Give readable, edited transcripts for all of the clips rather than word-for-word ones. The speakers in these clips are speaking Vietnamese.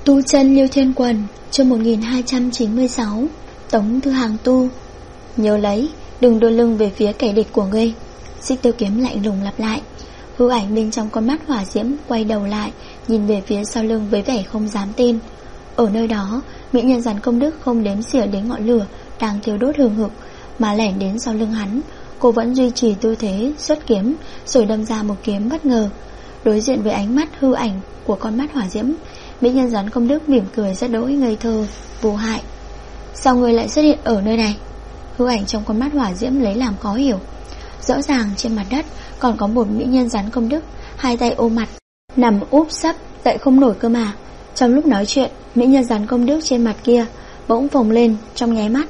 Tu chân Liêu Thiên Quần, chương 1296. Tống Thư Hàng tu. Nhớ lấy, đừng đưa lưng về phía kẻ địch của ngươi. Xích Tiêu Kiếm lạnh lùng lặp lại. Hư ảnh bên trong con mắt hỏa diễm quay đầu lại, nhìn về phía sau lưng với vẻ không dám tin. Ở nơi đó, mỹ nhân rắn công đức không đếm xỉa đến ngọn lửa đang thiêu đốt hừng hực, mà lẻn đến sau lưng hắn. Cô vẫn duy trì tư thế xuất kiếm, rồi đâm ra một kiếm bất ngờ. Đối diện với ánh mắt hư ảnh của con mắt hỏa diễm, mỹ nhân rắn công đức mỉm cười rất đỗi ngây thơ, vô hại. Sao ngươi lại xuất hiện ở nơi này? Hư ảnh trong con mắt hỏa diễm lấy làm khó hiểu. Rõ ràng trên mặt đất còn có một mỹ nhân rắn công đức, hai tay ôm mặt, nằm úp sấp dậy không nổi cơ mà. Trong lúc nói chuyện, mỹ nhân rắn công đức trên mặt kia bỗng phồng lên trong nháy mắt,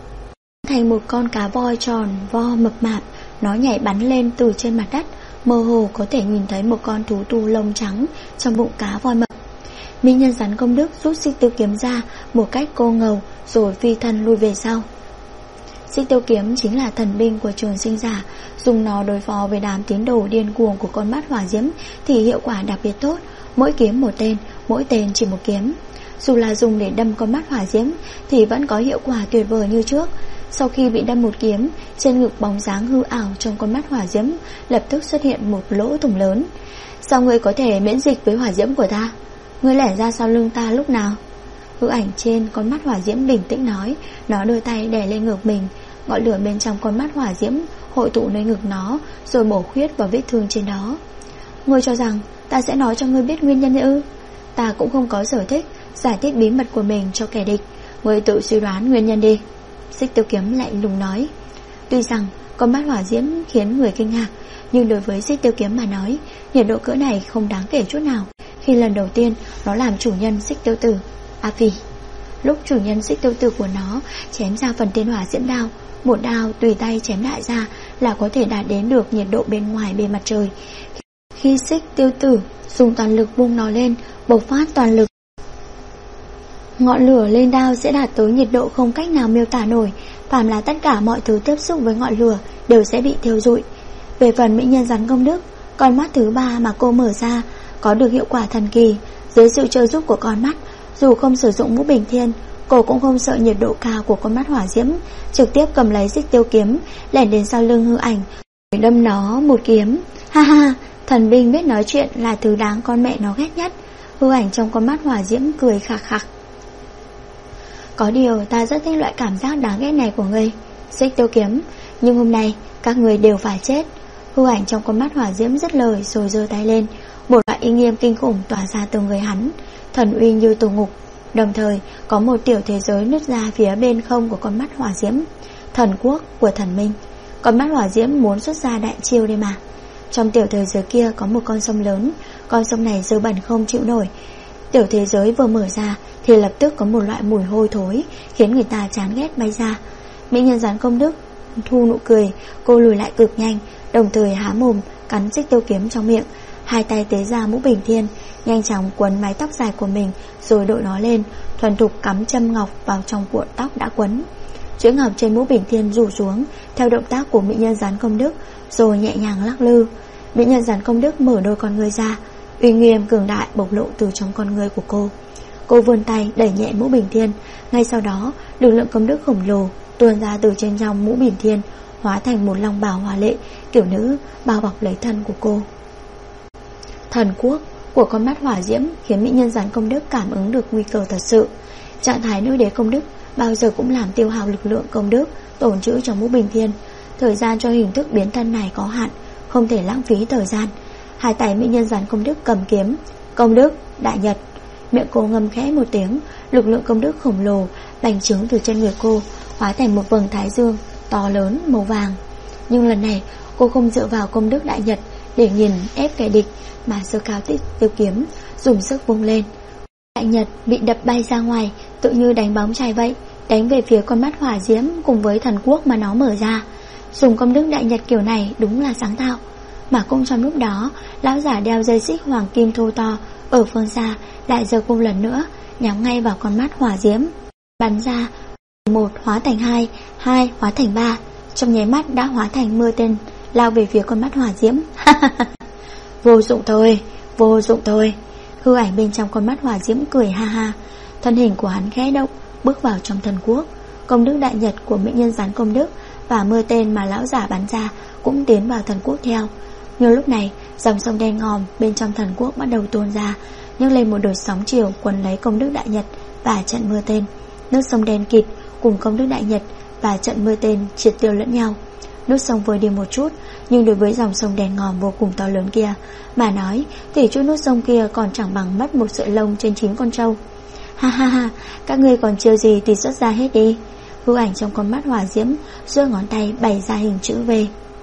thành một con cá voi tròn vo mập mạp. Nó nhảy bắn lên từ trên mặt đất, mơ hồ có thể nhìn thấy một con thú tu lông trắng trong bụng cá voi mập. Mỹ nhân rắn công đức rút Xích Tiêu Kiếm ra một cách cô ngầu, rồi phi thân lui về sau. Xích Tiêu Kiếm chính là thần binh của Trường Sinh Giả, dùng nó đối phó với đám tín đồ điên cuồng của con mắt hỏa diễm thì hiệu quả đặc biệt tốt. Mỗi kiếm một tên, mỗi tên chỉ một kiếm. Dù là dùng để đâm con mắt hỏa diễm thì vẫn có hiệu quả tuyệt vời như trước. Sau khi bị đâm một kiếm, trên ngực bóng dáng hư ảo trong con mắt hỏa diễm lập tức xuất hiện một lỗ thủng lớn. Sao ngươi có thể miễn dịch với hỏa diễm của ta? Ngươi lẻn ra sau lưng ta lúc nào? Hư ảnh trên con mắt hỏa diễm bình tĩnh nói. Nó đưa tay đè lên ngực mình. Ngọn lửa bên trong con mắt hỏa diễm hội tụ nơi ngực nó, rồi bổ khuyết vào vết thương trên đó. Ngươi cho rằng ta sẽ nói cho ngươi biết nguyên nhân ư? Ta cũng không có sở thích giải thích bí mật của mình cho kẻ địch. Ngươi tự suy đoán nguyên nhân đi. Xích Tiêu Kiếm lạnh lùng nói. Tuy rằng con mắt hỏa diễm khiến người kinh ngạc, nhưng đối với Xích Tiêu Kiếm mà nói, nhiệt độ cỡ này không đáng kể chút nào. Khi lần đầu tiên nó làm chủ nhân Xích Tiêu Tử A Phi, lúc chủ nhân Xích Tiêu Tử của nó chém ra phần tên hỏa diễm đao, một đao tùy tay chém đại ra là có thể đạt đến được nhiệt độ bên ngoài bề mặt trời. Khi Xích Tiêu Tử dùng toàn lực vung nó lên, bộc phát toàn lực, ngọn lửa lên đao sẽ đạt tới nhiệt độ không cách nào miêu tả nổi. Phàm là tất cả mọi thứ tiếp xúc với ngọn lửa đều sẽ bị thiêu rụi. Về phần mỹ nhân rắn công đức, con mắt thứ ba mà cô mở ra có được hiệu quả thần kỳ. Dưới sự trợ giúp của con mắt, dù không sử dụng mũ bình thiên, cô cũng không sợ nhiệt độ cao của con mắt hỏa diễm, trực tiếp cầm lấy Xích Tiêu Kiếm, lẻn đến sau lưng hư ảnh, đâm nó một kiếm. Ha ha, thần binh biết nói chuyện là thứ đáng con mẹ nó ghét nhất. Hư ảnh trong con mắt hỏa diễm cười khạc khạc. Có điều ta rất thích loại cảm giác đáng ghét này của ngươi, Xích Tiêu Kiếm, nhưng hôm nay các người đều phải chết. Hư ảnh trong con mắt hỏa diễm dứt lời rồi giơ tay lên. Một loại uy nghiêm kinh khủng tỏa ra từ người hắn, thần uy như tù ngục. Đồng thời có một tiểu thế giới nứt ra phía bên không của con mắt hỏa diễm, thần quốc của thần minh. Con mắt hỏa diễm muốn xuất ra đại chiêu đây mà. Trong tiểu thế giới kia có một con sông lớn. Con sông này dơ bẩn không chịu nổi. Tiểu thế giới vừa mở ra thì lập tức có một loại mùi hôi thối khiến người ta chán ghét bay ra. Mỹ nhân rắn công đức thu nụ cười. Cô lùi lại cực nhanh, đồng thời há mồm cắn Xích Tiêu Kiếm trong miệng. Hai tay tế ra mũ bình thiên, nhanh chóng quấn mái tóc dài của mình, rồi đội nó lên, thuần thục cắm châm ngọc vào trong cuộn tóc đã quấn. Chuỗi ngọc trên mũ bình thiên rủ xuống theo động tác của mỹ nhân rắn công đức, rồi nhẹ nhàng lắc lư. Mỹ nhân rắn công đức mở đôi con ngươi ra, uy nghiêm cường đại bộc lộ từ trong con ngươi của cô. Cô vươn tay đẩy nhẹ mũ bình thiên. Ngay sau đó, lực lượng công đức khổng lồ tuôn ra từ trên trong mũ bình thiên, hóa thành một long bào hoa lệ kiểu nữ bao bọc lấy thân của cô. Thần quốc của con mắt hỏa diễm khiến mỹ nhân rắn công đức cảm ứng được nguy cơ thật sự. Trạng thái nữ đế công đức bao giờ cũng làm tiêu hao lực lượng công đức tồn trữ trong mũ bình thiên. Thời gian cho hình thức biến thân này có hạn, không thể lãng phí thời gian. Hai tay mỹ nhân rắn công đức cầm kiếm. Công đức đại nhật. Miệng cô ngâm khẽ một tiếng, lực lượng công đức khổng lồ bành trướng từ chân người cô, hóa thành một vầng thái dương to lớn màu vàng. Nhưng lần này cô không dựa vào công đức đại nhật để nghiền ép kẻ địch, mà giơ cao Xích Tiêu Kiếm, dùng sức vung lên. Đại nhật bị đập bay ra ngoài, tự như đánh bóng chày vậy, đánh về phía con mắt hỏa diễm cùng với thần quốc mà nó mở ra. Dùng công đức đại nhật kiểu này đúng là sáng tạo. Mà cũng trong lúc đó, lão giả đeo dây xích hoàng kim thô to ở phương xa lại giơ cung lần nữa, nhắm ngay vào con mắt hỏa diễm, bắn ra. Một hóa thành hai, hai hóa thành ba, trong nháy mắt đã hóa thành mưa tên lao về phía con mắt hỏa diễm. Vô dụng thôi, vô dụng thôi. Hư ảnh bên trong con mắt hỏa diễm cười ha ha. Thân hình của hắn khẽ động, bước vào trong thần quốc. Công đức đại nhật của mỹ nhân gián công đức và mưa tên mà lão giả bắn ra cũng tiến vào thần quốc theo. Nhưng lúc này dòng sông đen ngòm bên trong thần quốc bắt đầu tuôn ra, nhấc lên một đợt sóng chiều quấn lấy công đức đại nhật và trận mưa tên. Nước sông đen kịt cùng công đức đại nhật và trận mưa tên triệt tiêu lẫn nhau. Nước sông vơi đi một chút, nhưng đối với dòng sông đen ngòm vô cùng to lớn kia mà nói thì chút nước sông kia còn chẳng bằng mất một sợi lông trên 9 con trâu. Ha ha ha, các ngươi còn chiêu gì thì xuất ra hết đi. Hư ảnh trong con mắt hỏa diễm giơ ngón tay bày ra hình chữ V.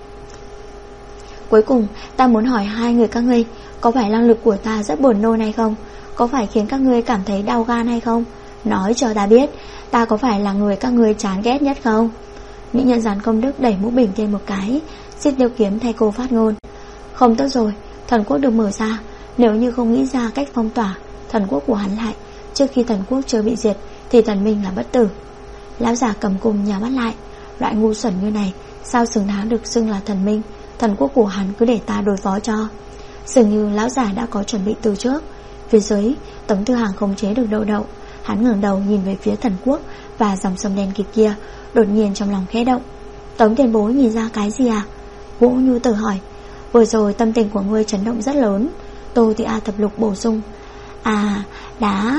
Cuối cùng ta muốn hỏi hai người các ngươi, có phải năng lực của ta rất buồn nôn hay không? Có phải khiến các ngươi cảm thấy đau gan hay không? Nói cho ta biết, ta có phải là người các ngươi chán ghét nhất không? Mỹ nhân gián công đức đẩy mũ bình lên một cái, Xích Tiêu Kiếm thay cô phát ngôn. Không tốt rồi, thần quốc được mở ra. Nếu như không nghĩ ra cách phong tỏa thần quốc của hắn lại trước khi thần quốc chưa bị diệt thì thần minh là bất tử. Lão giả cầm cung nhắm mắt lại. Loại ngu xuẩn như này sao xứng đáng được xưng là thần minh? Thần quốc của hắn cứ để ta đối phó cho. Dường như lão giả đã có chuẩn bị từ trước. Phía dưới Tống Tư Hàng không chế được đậu. Hắn ngẩng đầu nhìn về phía thần quốc và dòng sông đen kịt kia. Đột nhiên trong lòng khẽ động. Tống tiền bối nhìn ra cái gì à? Vũ Nhu Tử hỏi. Vừa rồi tâm tình của ngươi chấn động rất lớn. Tô Thị A thập lục bổ sung. À, đá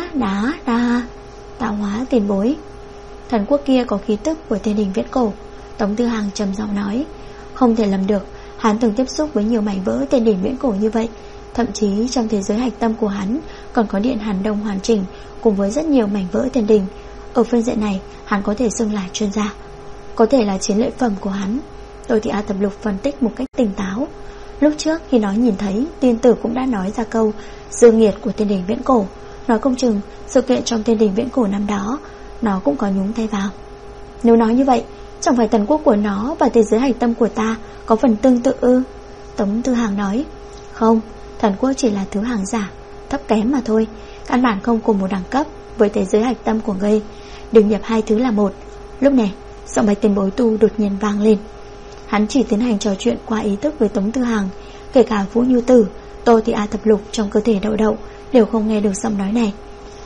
tạo hóa tiền bối. Thần quốc kia có khí tức của thiên đình viễn cổ. Tống Tư Hàng trầm giọng nói. Không thể lầm được, hắn từng tiếp xúc với nhiều mảnh vỡ thiên đình viễn cổ như vậy. Thậm chí trong thế giới hạch tâm của hắn còn có điện Hàn Đông hoàn chỉnh cùng với rất nhiều mảnh vỡ thiên đình. Ở phương diện này hắn có thể xưng là chuyên gia. Có thể là chiến lợi phẩm của hắn. Tô Thị A thập lục phân tích một cách tỉnh táo. Lúc trước khi nó nhìn thấy, tiên tử cũng đã nói ra câu dương nghiệt của thiên đình viễn cổ. Nói không chừng sự kiện trong thiên đình viễn cổ năm đó nó cũng có nhúng tay vào. Nếu nói như vậy, chẳng phải thần quốc của nó và thế giới hạch tâm của ta có phần tương tự ư? Tống Tư Hàng nói. Không, thần quốc chỉ là thứ hàng giả, thấp kém mà thôi. Căn bản không cùng một đẳng cấp với thế giới hạch tâm của ngươi. Đừng nhập hai thứ là một. Lúc này giọng Bạch Tiền Bối Tu đột nhiên vang lên. Hắn chỉ tiến hành trò chuyện qua ý thức với Tống Tư Hàng. Kể cả Vũ Nhu Tử, Tô Thị A thập lục trong cơ thể đậu đều không nghe được giọng nói này.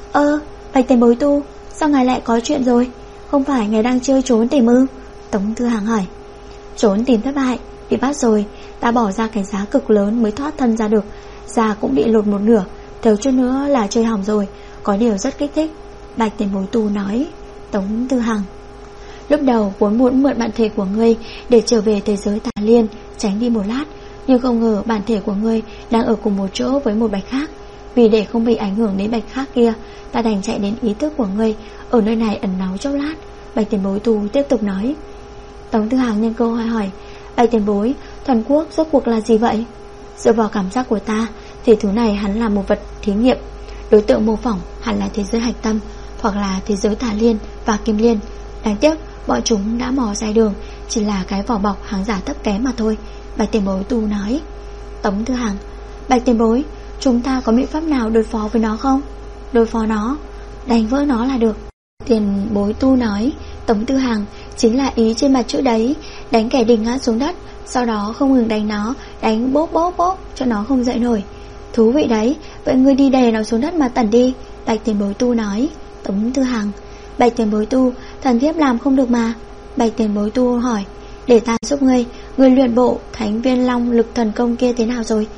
Bạch Tiền Bối Tu, sao ngài lại có chuyện rồi? Không phải ngài đang chơi trốn tìm ư? Tống Tư Hàng hỏi. Trốn tìm thất bại, bị bắt rồi. Ta bỏ ra cái giá cực lớn mới thoát thân ra được. Da cũng bị lột một nửa, thiếu chút nữa là chơi hỏng rồi. Có điều rất kích thích, Bạch Tiền Bối Tu nói. Tống Tư Hàng. Lúc đầu vốn muốn mượn bản thể của ngươi để trở về thế giới Tà Liên, tránh đi một lát. Nhưng không ngờ bản thể của ngươi đang ở cùng một chỗ với một bạch khác. Vì để không bị ảnh hưởng đến bạch khác kia, ta đành chạy đến ý thức của ngươi, ở nơi này ẩn náu chốc lát. Bạch Tiền Bối Tu tiếp tục nói. Tống Tư Hàng nhân câu hỏi. Bạch Tiền Bối, thần quốc rốt cuộc là gì vậy? Dựa vào cảm giác của ta thì thứ này hắn là một vật thí nghiệm. Đối tượng mô phỏng hẳn là thế giới hạch tâm, hoặc là thế giới Tà Liên và Kim Liên. Đáng tiếc bọn chúng đã mò sai đường, chỉ là cái vỏ bọc hàng giả thấp kém mà thôi. Bạch Tiền Bối Tu nói. Tống Tư Hàng. Bạch Tiền Bối, chúng ta có biện pháp nào đối phó với nó không? Đối phó nó, đánh vỡ nó là được. Tiền Bối Tu nói. Tống Tư Hàng. Chính là ý trên mặt chữ đấy. Đánh kẻ địch ngã xuống đất, sau đó không ngừng đánh nó, đánh bốp bốp bốp cho nó không dậy nổi. Thú vị đấy, vậy ngươi đi đè nó xuống đất mà tẩn đi. Bạch Tiền Bối Tu nói. Tống Tư Hàng. Bạch Tiền Bối Tu, thần thiếp làm không được mà. Bạch Tiền Bối Tu hỏi. Để ta giúp ngươi. Ngươi luyện bộ Thánh Viên Long lực thần công kia thế nào rồi?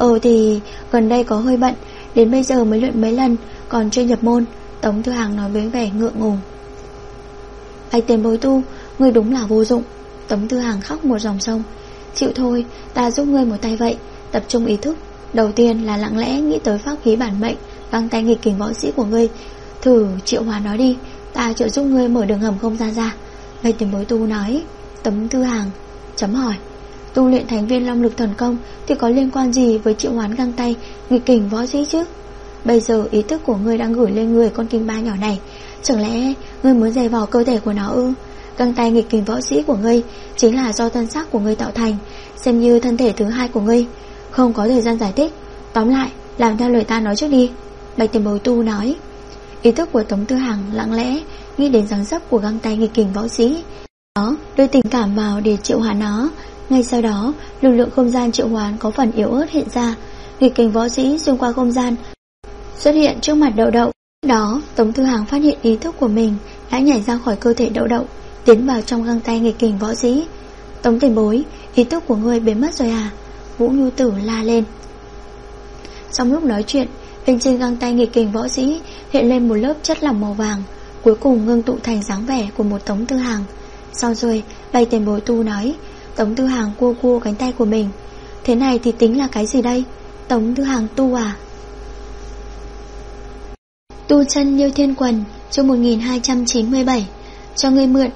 Thì gần đây có hơi bận, đến bây giờ mới luyện mấy lần, còn chưa nhập môn. Tống Tư Hàng nói với vẻ ngượng ngùng. Bạch Tiền Bối Tu, ngươi đúng là vô dụng. Tống Tư Hàng khóc một dòng sông. Chịu thôi, ta giúp ngươi một tay vậy. Tập trung ý thức. Đầu tiên là lặng lẽ nghĩ tới pháp khí bản mệnh găng tay nghịch kình võ sĩ của ngươi. Thử triệu hóa nó đi, ta trợ giúp ngươi mở đường hầm không gian ra. Bạch Tiền Bối Tu nói. Tống Tư Hàng chấm hỏi. Tu luyện Thánh Viên Long lực thần công thì có liên quan gì với triệu hoán găng tay nghịch kình võ sĩ chứ? Bây giờ ý thức của ngươi đang gửi lên người con kim ba nhỏ này, chẳng lẽ ngươi muốn dè vào cơ thể của nó ư? Găng tay nghịch kình võ sĩ của ngươi chính là do thân xác của ngươi tạo thành, xem như thân thể thứ hai của ngươi. Không có thời gian giải thích, tóm lại làm theo lời ta nói trước đi. Bạch Tiền Bối Tu nói. Ý thức của Tống Tư Hàng lặng lẽ nghĩ đến dáng dấp của găng tay nghịch kình võ sĩ. Nó đưa tình cảm vào để triệu hoán nó. Ngay sau đó lực lượng không gian triệu hoán có phần yếu ớt hiện ra. Nghịch kình võ sĩ xuyên qua không gian xuất hiện trước mặt Đậu Đậu. Đó, Tống Thư Hàng phát hiện ý thức của mình đã nhảy ra khỏi cơ thể Đậu Đậu, tiến vào trong găng tay nghịch kình võ sĩ. Tống tiền bối, ý thức của ngươi biến mất rồi à? Vũ Nhu Tử la lên. Trong lúc nói chuyện, bên trên găng tay nghịch kình võ sĩ hiện lên một lớp chất lỏng màu vàng, cuối cùng ngưng tụ thành dáng vẻ của một Tống Thư Hàng. Sau rồi, Bạch Tiền Bối tu nói. Tống Thư Hàng cua cua cánh tay của mình. Thế này thì tính là cái gì đây? Tống Thư Hàng tu à? Tu chân như thiên quần, chương 1297. Cho ngươi mượn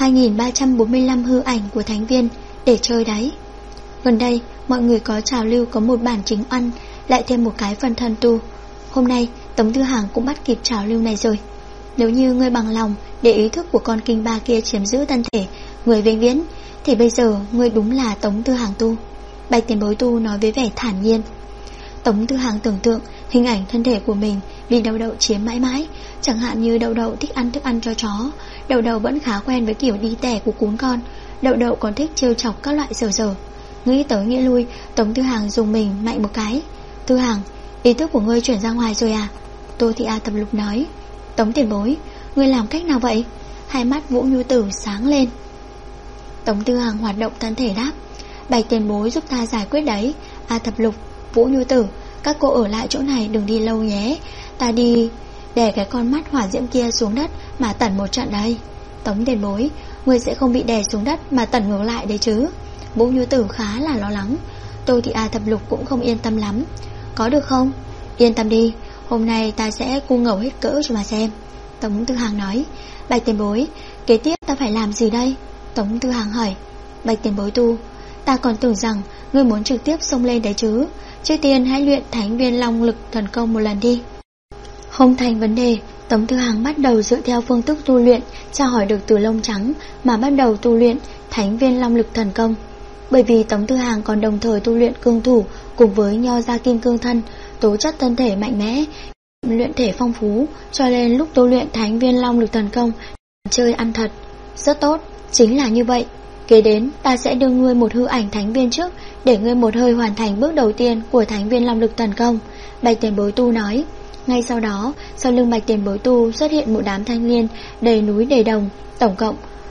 2345 hư ảnh của thánh viên để chơi đấy. Gần đây mọi người có trào lưu có một bản chính ăn, lại thêm một cái phần thân tu. Hôm nay Tống Thư Hàng cũng bắt kịp trào lưu này rồi. Nếu như ngươi bằng lòng để ý thức của con kinh ba kia chiếm giữ thân thể người vĩnh viễn, thì bây giờ ngươi đúng là Tống Thư Hàng tu. Bạch Tiền Bối tu nói với vẻ thản nhiên. Tống Thư Hàng tưởng tượng hình ảnh thân thể của mình bị Đậu Đậu chiếm mãi mãi. Chẳng hạn như Đậu Đậu thích ăn thức ăn cho chó, Đậu Đậu vẫn khá quen với kiểu đi tẻ của cún con, Đậu Đậu còn thích trêu chọc các loại dở dở. Nghĩ tới nghĩ lui, Tống Thư Hàng dùng mình mạnh một cái. Thư Hàng, ý thức của ngươi chuyển ra ngoài rồi à? Tô Thị A Tập Lục nói. Tống tiền bối, ngươi làm cách nào vậy? Hai mắt Vũ Nhu Tử sáng lên. Tống Thư Hàng hoạt động thân thể đáp. Bạch tiền bối giúp ta giải quyết đấy. A Thập Lục, Vũ Nhu Tử, các cô ở lại chỗ này đừng đi lâu nhé. Ta đi đè cái con mắt hỏa diễm kia xuống đất mà tẩn một trận đây. Tống tiền bối, ngươi sẽ không bị đè xuống đất mà tẩn ngược lại đấy chứ? Vũ Nhu Tử khá là lo lắng. Tô Thị A Thập Lục cũng không yên tâm lắm. Có được không? Yên tâm đi, hôm nay ta sẽ cu ngầu hết cỡ cho mà xem. Tống Thư Hàng nói. Bạch tiền bối, kế tiếp ta phải làm gì đây? Tống Thư Hàng hỏi. Bạch tiền bối tu, ta còn tưởng rằng ngươi muốn trực tiếp xông lên đấy chứ. Trước tiên hãy luyện thánh viên long lực thần công một lần đi. Không thành vấn đề. Tống Thư Hàng bắt đầu dựa theo phương thức tu luyện tra hỏi được từ lông trắng mà bắt đầu tu luyện thánh viên long lực thần công. Bởi vì Tống Thư Hàng còn đồng thời tu luyện cương thủ cùng với nho gia kim cương thân, tố chất thân thể mạnh mẽ, luyện thể phong phú, cho nên lúc tu luyện thánh viên long lực thần công chơi ăn thật. Rất tốt, chính là như vậy. Kế đến ta sẽ đưa ngươi một hư ảnh thánh viên trước, để ngươi một hơi hoàn thành bước đầu tiên của thánh viên long lực thần công. Bạch tiền bối tu nói. Ngay sau đó, sau lưng Bạch tiền bối tu xuất hiện một đám thanh niên đầy núi đầy đồng, tổng cộng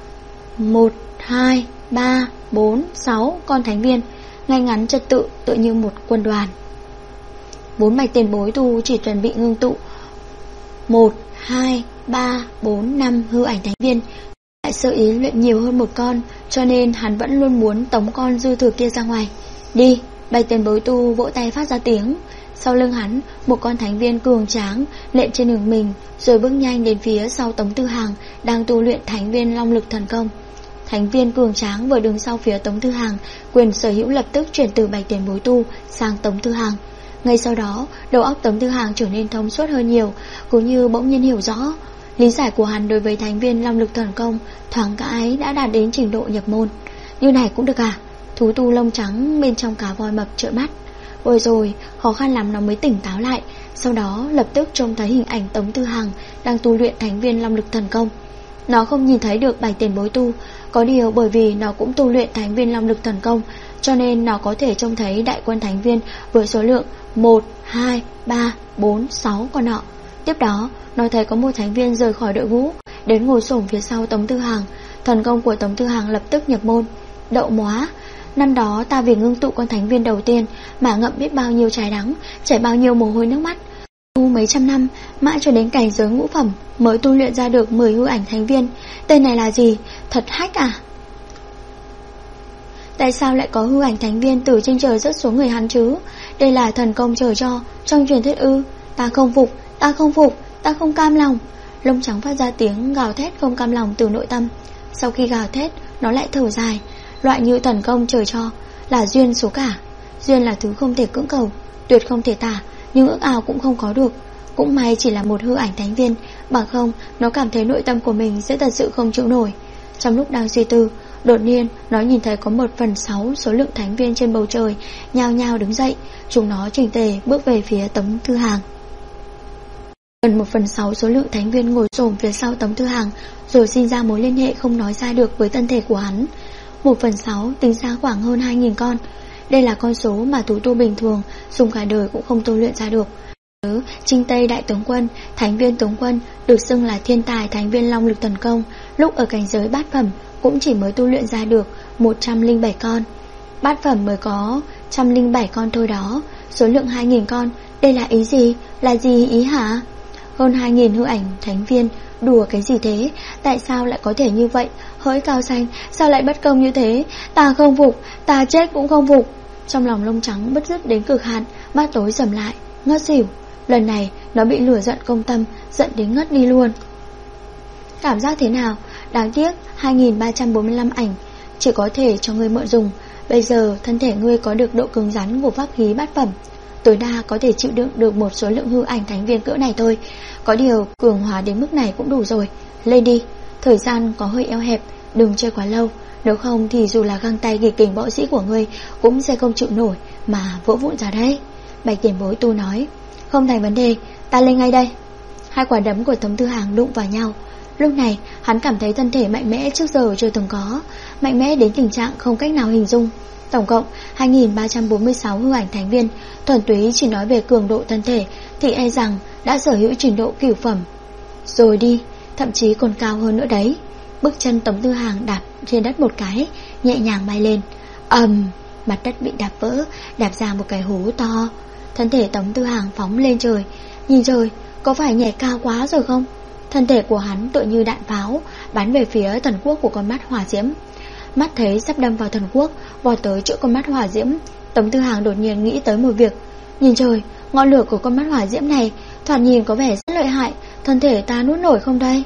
1, 2, 3, 4, 6 con thánh viên, ngay ngắn trật tự tựa như một quân đoàn. 4 Bạch tiền bối tu chỉ chuẩn bị ngưng tụ 1, 2, 3, 4, 5 hư ảnh thánh viên, lại sơ ý luyện nhiều hơn một con, cho nên hắn vẫn luôn muốn tống con dư thừa kia ra ngoài. Đi. Bạch tiền bối tu vỗ tay phát ra tiếng. Sau lưng hắn, một con thánh viên cường tráng lện trên ngực mình, rồi bước nhanh đến phía sau Tống Thư Hàng đang tu luyện thánh viên long lực thần công. Thánh viên cường tráng vừa đứng sau phía Tống Thư Hàng, quyền sở hữu lập tức chuyển từ Bạch tiền bối tu sang Tống Thư Hàng. Ngay sau đó, đầu óc Tống Thư Hàng trở nên thông suốt hơn nhiều, cũng như bỗng nhiên hiểu rõ. Lý giải của hắn đối với thánh viên long lực thần công thoáng cái đã đạt đến trình độ nhập môn. Như này cũng được à? Thú tu lông trắng bên trong cá voi mập trợn mắt. Ôi rồi, khó khăn lắm nó mới tỉnh táo lại. Sau đó lập tức trông thấy hình ảnh Tống Thư Hàng đang tu luyện thánh viên long lực thần công. Nó không nhìn thấy được Bạch tiền bối tu, có điều bởi vì nó cũng tu luyện thánh viên long lực thần công, cho nên nó có thể trông thấy đại quân thánh viên với số lượng 1, 2, 3, 4, 6 con nọ. Tiếp đó, nó thấy có một thánh viên rời khỏi đội ngũ, đến ngồi xổm phía sau Tống Thư Hàng. Thần công của Tống Thư Hàng lập tức nhập môn. Đậu móa, năm đó ta vì ngưng tụ con thánh viên đầu tiên mà ngậm biết bao nhiêu trái đắng, chảy bao nhiêu mồ hôi nước mắt, tu mấy trăm năm, mãi cho đến cảnh giới ngũ phẩm mới tu luyện ra được 10 hư ảnh thánh viên. Tên này là gì? Thật hách à? Tại sao lại có hư ảnh thánh viên từ trên trời rớt xuống người hắn chứ? Đây là thần công trời cho, trong truyền thuyết ư? Ta không phục, ta không phục, ta không cam lòng. Lông trắng phát ra tiếng gào thét không cam lòng từ nội tâm. Sau khi gào thét, nó lại thở dài. Loại như thần công trời cho là duyên số cả. Duyên là thứ không thể cưỡng cầu, tuyệt không thể tả, nhưng ước ao cũng không có được. Cũng may chỉ là một hư ảnh thánh viên, bằng không nó cảm thấy nội tâm của mình sẽ thật sự không chịu nổi. Trong lúc đang suy tư, đột nhiên nó nhìn thấy có 1/6 số lượng thánh viên trên bầu trời nhao nhao đứng dậy. Chúng nó chỉnh tề bước về phía Tống Thư Hàng. Gần 1/6 số lượng thánh viên ngồi xổm phía sau Tống Thư Hàng, rồi sinh ra mối liên hệ không nói ra được với thân thể của hắn. 1/6 tính ra khoảng hơn 2.000 con. Đây là con số mà thú tu bình thường dùng cả đời cũng không tu luyện ra được. Trinh Tây đại tướng quân, thánh viên tướng quân, được xưng là thiên tài thánh viên long lực thần công, lúc ở cảnh giới bát phẩm cũng chỉ mới tu luyện ra được 107 con. Bát phẩm mới có 107 con thôi đó, số lượng 2.000 con. Đây là ý gì? Là gì ý hả? Hơn 2.000 hư ảnh thánh viên, đùa cái gì thế? Tại sao lại có thể như vậy? Hỡi Cao Xanh, sao lại bất công như thế? Ta không phục, ta chết cũng không phục. Trong lòng lông trắng bứt rứt đến cực hạn, mắt tối sầm lại, ngất xỉu. Lần này nó bị lửa giận công tâm, giận đến ngất đi luôn. Cảm giác thế nào? Đáng tiếc 2.345 ảnh chỉ có thể cho ngươi mượn dùng. Bây giờ thân thể ngươi có được độ cứng rắn của pháp khí bát phẩm, tối đa có thể chịu đựng được một số lượng hư ảnh thánh viên cỡ này thôi. Có điều cường hóa đến mức này cũng đủ rồi. Lên đi, thời gian có hơi eo hẹp, đừng chơi quá lâu, nếu không thì dù là găng tay kỳ kình võ sĩ của ngươi cũng sẽ không chịu nổi mà vỡ vụn ra đấy. Bạch tiền bối tu nói. Không thành vấn đề, ta lên ngay đây. Hai quả đấm của Tống Tư Hàng đụng vào nhau. Lúc này hắn cảm thấy thân thể mạnh mẽ trước giờ chưa từng có, mạnh mẽ đến tình trạng không cách nào hình dung. Tổng cộng 2.346 hư ảnh thánh viên, thuần túy chỉ nói về cường độ thân thể thì e rằng đã sở hữu trình độ cửu phẩm rồi đi, thậm chí còn cao hơn nữa đấy. Bước chân Tống Tư Hàng đạp trên đất một cái, nhẹ nhàng bay lên. Mặt đất bị đạp vỡ, đạp ra một cái hố to. Thân thể Tống Tư Hàng phóng lên trời. Nhìn trời, có phải nhảy cao quá rồi không? Thân thể của hắn tựa như đạn pháo bắn về phía thần quốc của con mắt hỏa diễm. Mắt thấy sắp đâm vào thần quốc, vọt tới chỗ con mắt hỏa diễm, Tống Tư Hàng đột nhiên nghĩ tới một việc. Nhìn trời, ngọn lửa của con mắt hỏa diễm này thoạt nhìn có vẻ rất lợi hại, thân thể ta nuốt nổi không đây?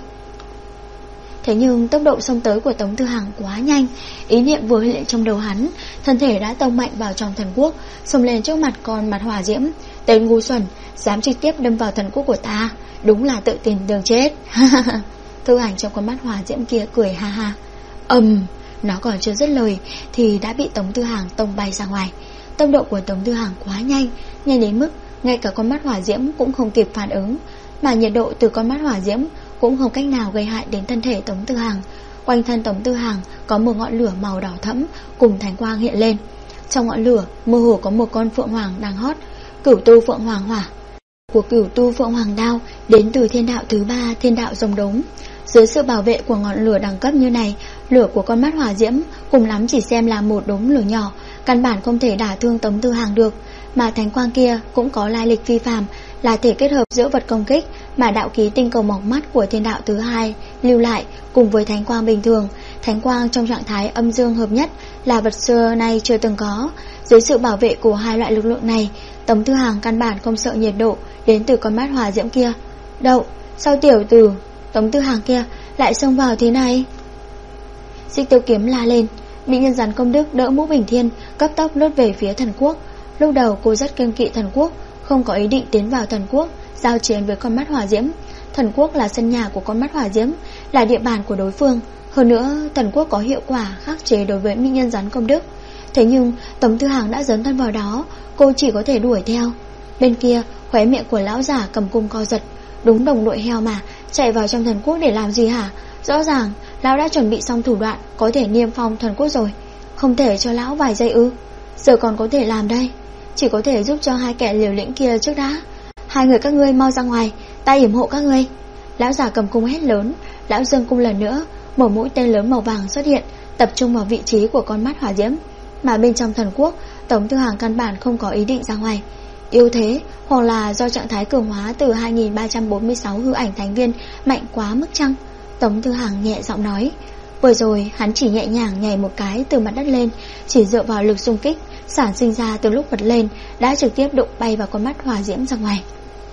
Thế nhưng tốc độ xông tới của Tống Tư Hàng quá nhanh, ý niệm vừa hiện trong đầu hắn, thân thể đã tông mạnh vào trong thần quốc, xông lên trước mặt con mắt hỏa diễm. Tên ngu xuẩn, dám trực tiếp đâm vào thần quốc của ta, đúng là tự tìm đường chết. Thư ảnh trong con mắt hỏa diễm kia cười ha ha. Nó còn chưa dứt lời thì đã bị Tống Tư Hàng tông bay ra ngoài. Tốc độ của Tống Tư Hàng quá nhanh, nhanh đến mức ngay cả con mắt hỏa diễm cũng không kịp phản ứng, mà nhiệt độ từ con mắt hỏa diễm cũng không cách nào gây hại đến thân thể Tống Tư Hàng. Quanh thân Tống Tư Hàng có một ngọn lửa màu đỏ thẫm cùng thánh quang hiện lên. Trong ngọn lửa mơ hồ có một con phượng hoàng đang hót, Cửu Tu Phượng Hoàng Hỏa của Cửu Tu Phượng Hoàng Đao đến từ thiên đạo thứ 3, thiên đạo rồng đống. Dưới sự bảo vệ của ngọn lửa đẳng cấp như này, lửa của con mắt hỏa diễm cùng lắm chỉ xem là một đống lửa nhỏ, căn bản không thể đả thương Tống Tư Hàng được. Mà thánh quang kia cũng có lai lịch phi phàm, là thể kết hợp giữa vật công kích mà đạo ký tinh cầu mỏng mắt của thiên đạo thứ 2 lưu lại cùng với thánh quang bình thường. Thánh quang trong trạng thái âm dương hợp nhất là vật xưa nay chưa từng có. Dưới sự bảo vệ của hai loại lực lượng này, Tống Tư Hàng căn bản không sợ nhiệt độ đến từ con mắt hỏa diễm kia. Đậu, sao tiểu tử Tống Tư Hàng kia lại xông vào thế này? Xích Tiêu Kiếm la lên. Mỹ nhân rắn công đức đỡ Mũ Bình Thiên cấp tốc lướt về phía thần quốc. Lúc đầu cô rất kiêng kỵ thần quốc, không có ý định tiến vào thần quốc giao chiến với con mắt hỏa diễm. Thần quốc là sân nhà của con mắt hỏa diễm, là địa bàn của đối phương. Hơn nữa thần quốc có hiệu quả khắc chế đối với mỹ nhân rắn công đức. Thế nhưng Tống Tư Hàng đã dấn thân vào đó, cô chỉ có thể đuổi theo. Bên kia khóe miệng của lão giả cầm cung co giật. Đúng đồng đội heo mà, chạy vào trong thần quốc để làm gì hả? Rõ ràng lão đã chuẩn bị xong thủ đoạn có thể niêm phong thần quốc rồi, không thể cho lão vài giây ư? Giờ còn có thể làm đây, chỉ có thể giúp cho hai kẻ liều lĩnh kia trước đã. Hai người các ngươi mau ra ngoài, ta yểm hộ các ngươi. Lão giả cầm cung hét lớn. Lão giương cung lần nữa, một mũi tên lớn màu vàng xuất hiện, tập trung vào vị trí của con mắt hỏa diễm. Mà bên trong thần quốc, Tống Tư Hàng căn bản không có ý định ra ngoài. Yếu thế hoặc là do trạng thái cường hóa từ 2.346 hư ảnh thánh viên mạnh quá mức chăng? Tống Tư Hàng nhẹ giọng nói. Vừa rồi hắn chỉ nhẹ nhàng nhảy một cái từ mặt đất lên, chỉ dựa vào lực xung kích sản sinh ra từ lúc bật lên đã trực tiếp đụng bay vào con mắt hỏa diễm ra ngoài.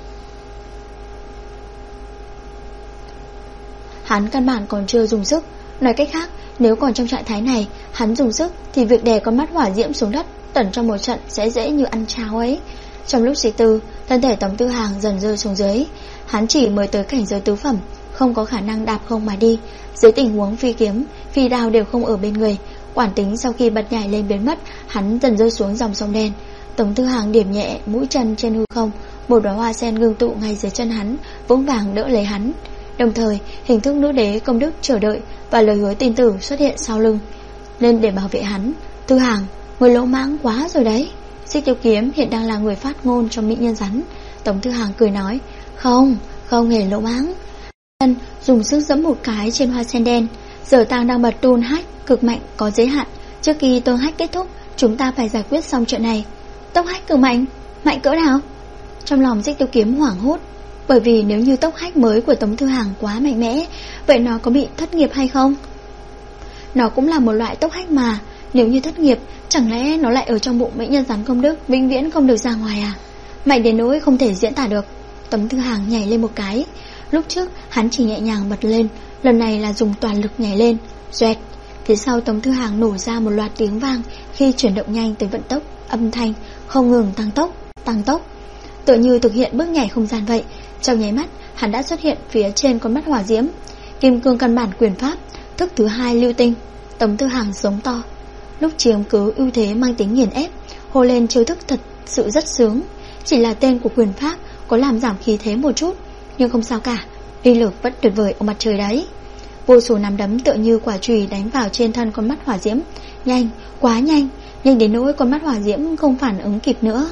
Hắn căn bản còn chưa dùng sức. Nói cách khác, nếu còn trong trạng thái này hắn dùng sức thì việc đè con mắt hỏa diễm xuống đất tẩn trong một trận sẽ dễ như ăn cháo ấy. Trong lúc suy tư, thân thể Tống Tư Hàng dần rơi xuống dưới. Hắn chỉ mới tới cảnh giới tứ phẩm, không có khả năng đạp không mà đi. Dưới tình huống phi kiếm, phi đao đều không ở bên người, quản tính sau khi bật nhảy lên biến mất, hắn dần rơi xuống dòng sông đen. Tống Tư Hàng điểm nhẹ mũi chân trên hư không, một đóa hoa sen ngưng tụ ngay dưới chân hắn, vững vàng đỡ lấy hắn. Đồng thời, hình thức nữ đế công đức chờ đợi và lời hứa tin tử xuất hiện sau lưng, lên để bảo vệ hắn. Tư Hàng, người lỗ mãng quá rồi đấy. Xích Tiêu Kiếm hiện đang là người phát ngôn cho mỹ nhân rắn. Tống Thư Hàng cười nói, Không hề lỗ mãng. Chân dùng sức giẫm một cái trên hoa sen đen. Giờ tang đang bật tôn hách cực mạnh có giới hạn. Trước khi tôn hách kết thúc, chúng ta phải giải quyết xong chuyện này. Tốc hách cực mạnh? Mạnh cỡ nào? Trong lòng Xích Tiêu Kiếm hoảng hốt, bởi vì nếu như tốc hách mới của Tống Thư Hàng quá mạnh mẽ, vậy nó có bị thất nghiệp hay không? Nó cũng là một loại tốc hách mà. Nếu như thất nghiệp, chẳng lẽ nó lại ở trong bụng mỹ nhân rắn công đức, vĩnh viễn không được ra ngoài à? Mạnh đến nỗi không thể diễn tả được. Tống Thư Hàng nhảy lên một cái. Lúc trước hắn chỉ nhẹ nhàng bật lên, lần này là dùng toàn lực nhảy lên. Xoẹt. Phía sau Tống Thư Hàng nổ ra một loạt tiếng vang khi chuyển động nhanh tới vận tốc, âm thanh không ngừng tăng tốc, tựa như thực hiện bước nhảy không gian vậy. Trong nháy mắt, hắn đã xuất hiện phía trên con mắt hỏa diễm. Kim cương căn bản quyền pháp, thức thứ 2 lưu tinh. Tống Thư Hàng giống to. Lúc chiếm cứ ưu thế mang tính nghiền ép, hô lên chiêu thức thật sự rất sướng. Chỉ là tên của quyền pháp có làm giảm khí thế một chút, nhưng không sao cả, uy lực vẫn tuyệt vời ở mặt trời đấy. Vô số nắm đấm tựa như quả chùy đánh vào trên thân con mắt hỏa diễm. Nhanh, quá nhanh, nhanh đến nỗi con mắt hỏa diễm không phản ứng kịp nữa.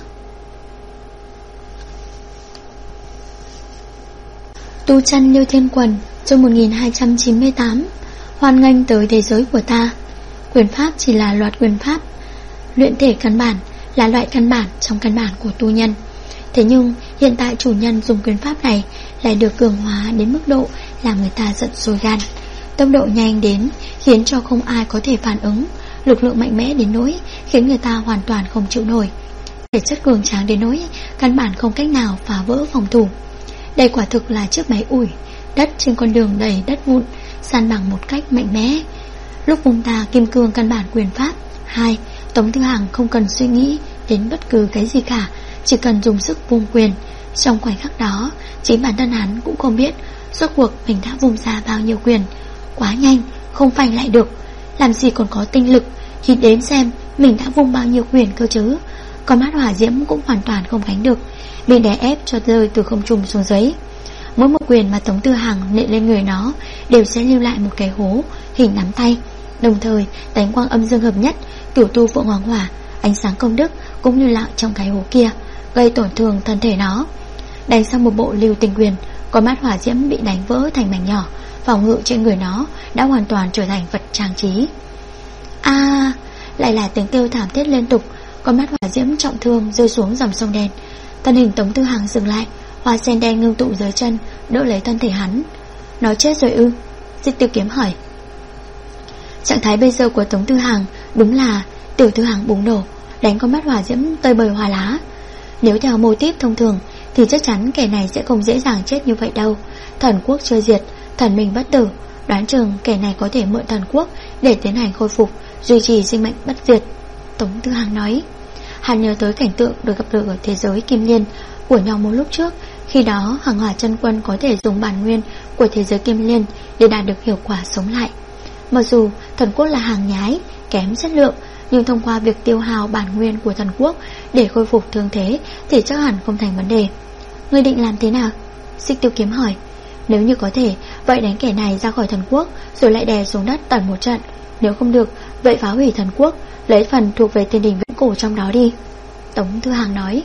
Tu chân Liêu Thiên Quần, chương 1298. Hoan nghênh tới thế giới của ta. Quyền pháp chỉ là loạt quyền pháp. Luyện thể căn bản là loại căn bản trong căn bản của tu nhân. Thế nhưng hiện tại chủ nhân dùng quyền pháp này lại được cường hóa đến mức độ làm người ta giận sôi gan. Tốc độ nhanh đến khiến cho không ai có thể phản ứng, lực lượng mạnh mẽ đến nỗi khiến người ta hoàn toàn không chịu nổi, thể chất cường tráng đến nỗi căn bản không cách nào phá vỡ phòng thủ. Đây quả thực là chiếc máy ủi đất trên con đường đầy đất vụn, san bằng một cách mạnh mẽ. Lúc vung ta kim cương căn bản quyền pháp 2, Tống Thư Hàng không cần suy nghĩ đến bất cứ cái gì cả, chỉ cần dùng sức vung quyền. Trong khoảnh khắc đó, chính bản thân hắn cũng không biết rốt cuộc mình đã vung ra bao nhiêu quyền. Quá nhanh, không phanh lại được, làm gì còn có tinh lực khi đếm xem mình đã vung bao nhiêu quyền cơ chứ. Con mắt hỏa diễm cũng hoàn toàn không gánh được, bị đè ép cho rơi từ không trung xuống dưới. Mỗi một quyền mà Tống Thư Hàng nện lên người nó đều sẽ lưu lại một cái hố hình nắm tay, đồng thời đánh quang âm dương hợp nhất, cửu tu Phượng Hoàng Hỏa, ánh sáng công đức cũng như lạo trong cái hố kia, gây tổn thương thân thể nó. Đánh xong một bộ lưu tinh quyền, con mắt hỏa diễm bị đánh vỡ thành mảnh nhỏ, phòng ngự trên người nó đã hoàn toàn trở thành vật trang trí. Lại là tiếng kêu thảm thiết liên tục. Con mắt hỏa diễm trọng thương rơi xuống dòng sông đen. Thân hình Tống Thư Hàng dừng lại, hoa sen đen ngưng tụ dưới chân đỡ lấy thân thể hắn. Nó chết rồi ư? Xích Tiêu Kiếm hỏi. Trạng thái bây giờ của Tống Thư Hàng đúng là Tiểu Thư Hàng bùng nổ, đánh con mắt hỏa diễm tơi bời hoa lá. Nếu theo mô típ thông thường thì chắc chắn kẻ này sẽ không dễ dàng chết như vậy đâu. Thần quốc chưa diệt, thần mình bất tử, đoán chừng kẻ này có thể mượn thần quốc để tiến hành khôi phục, duy trì sinh mệnh bất diệt. Tống Thư Hàng nói. Hắn nhớ tới cảnh tượng được gặp được ở thế giới Kim Liên của nhau một lúc trước. Khi đó Hàng Hỏa Chân Quân có thể dùng bản nguyên của thế giới Kim Liên để đạt được hiệu quả sống lại. Mặc dù thần quốc là hàng nhái, kém chất lượng, nhưng thông qua việc tiêu hao bản nguyên của thần quốc để khôi phục thương thế thì chắc hẳn không thành vấn đề. Ngươi định làm thế nào? Xích Tiêu Kiếm hỏi. Nếu như có thể, vậy đánh kẻ này ra khỏi thần quốc rồi lại đè xuống đất tẩn một trận. Nếu không được, vậy phá hủy thần quốc, lấy phần thuộc về thiên đình viễn cổ trong đó đi. Tống Thư Hàng nói.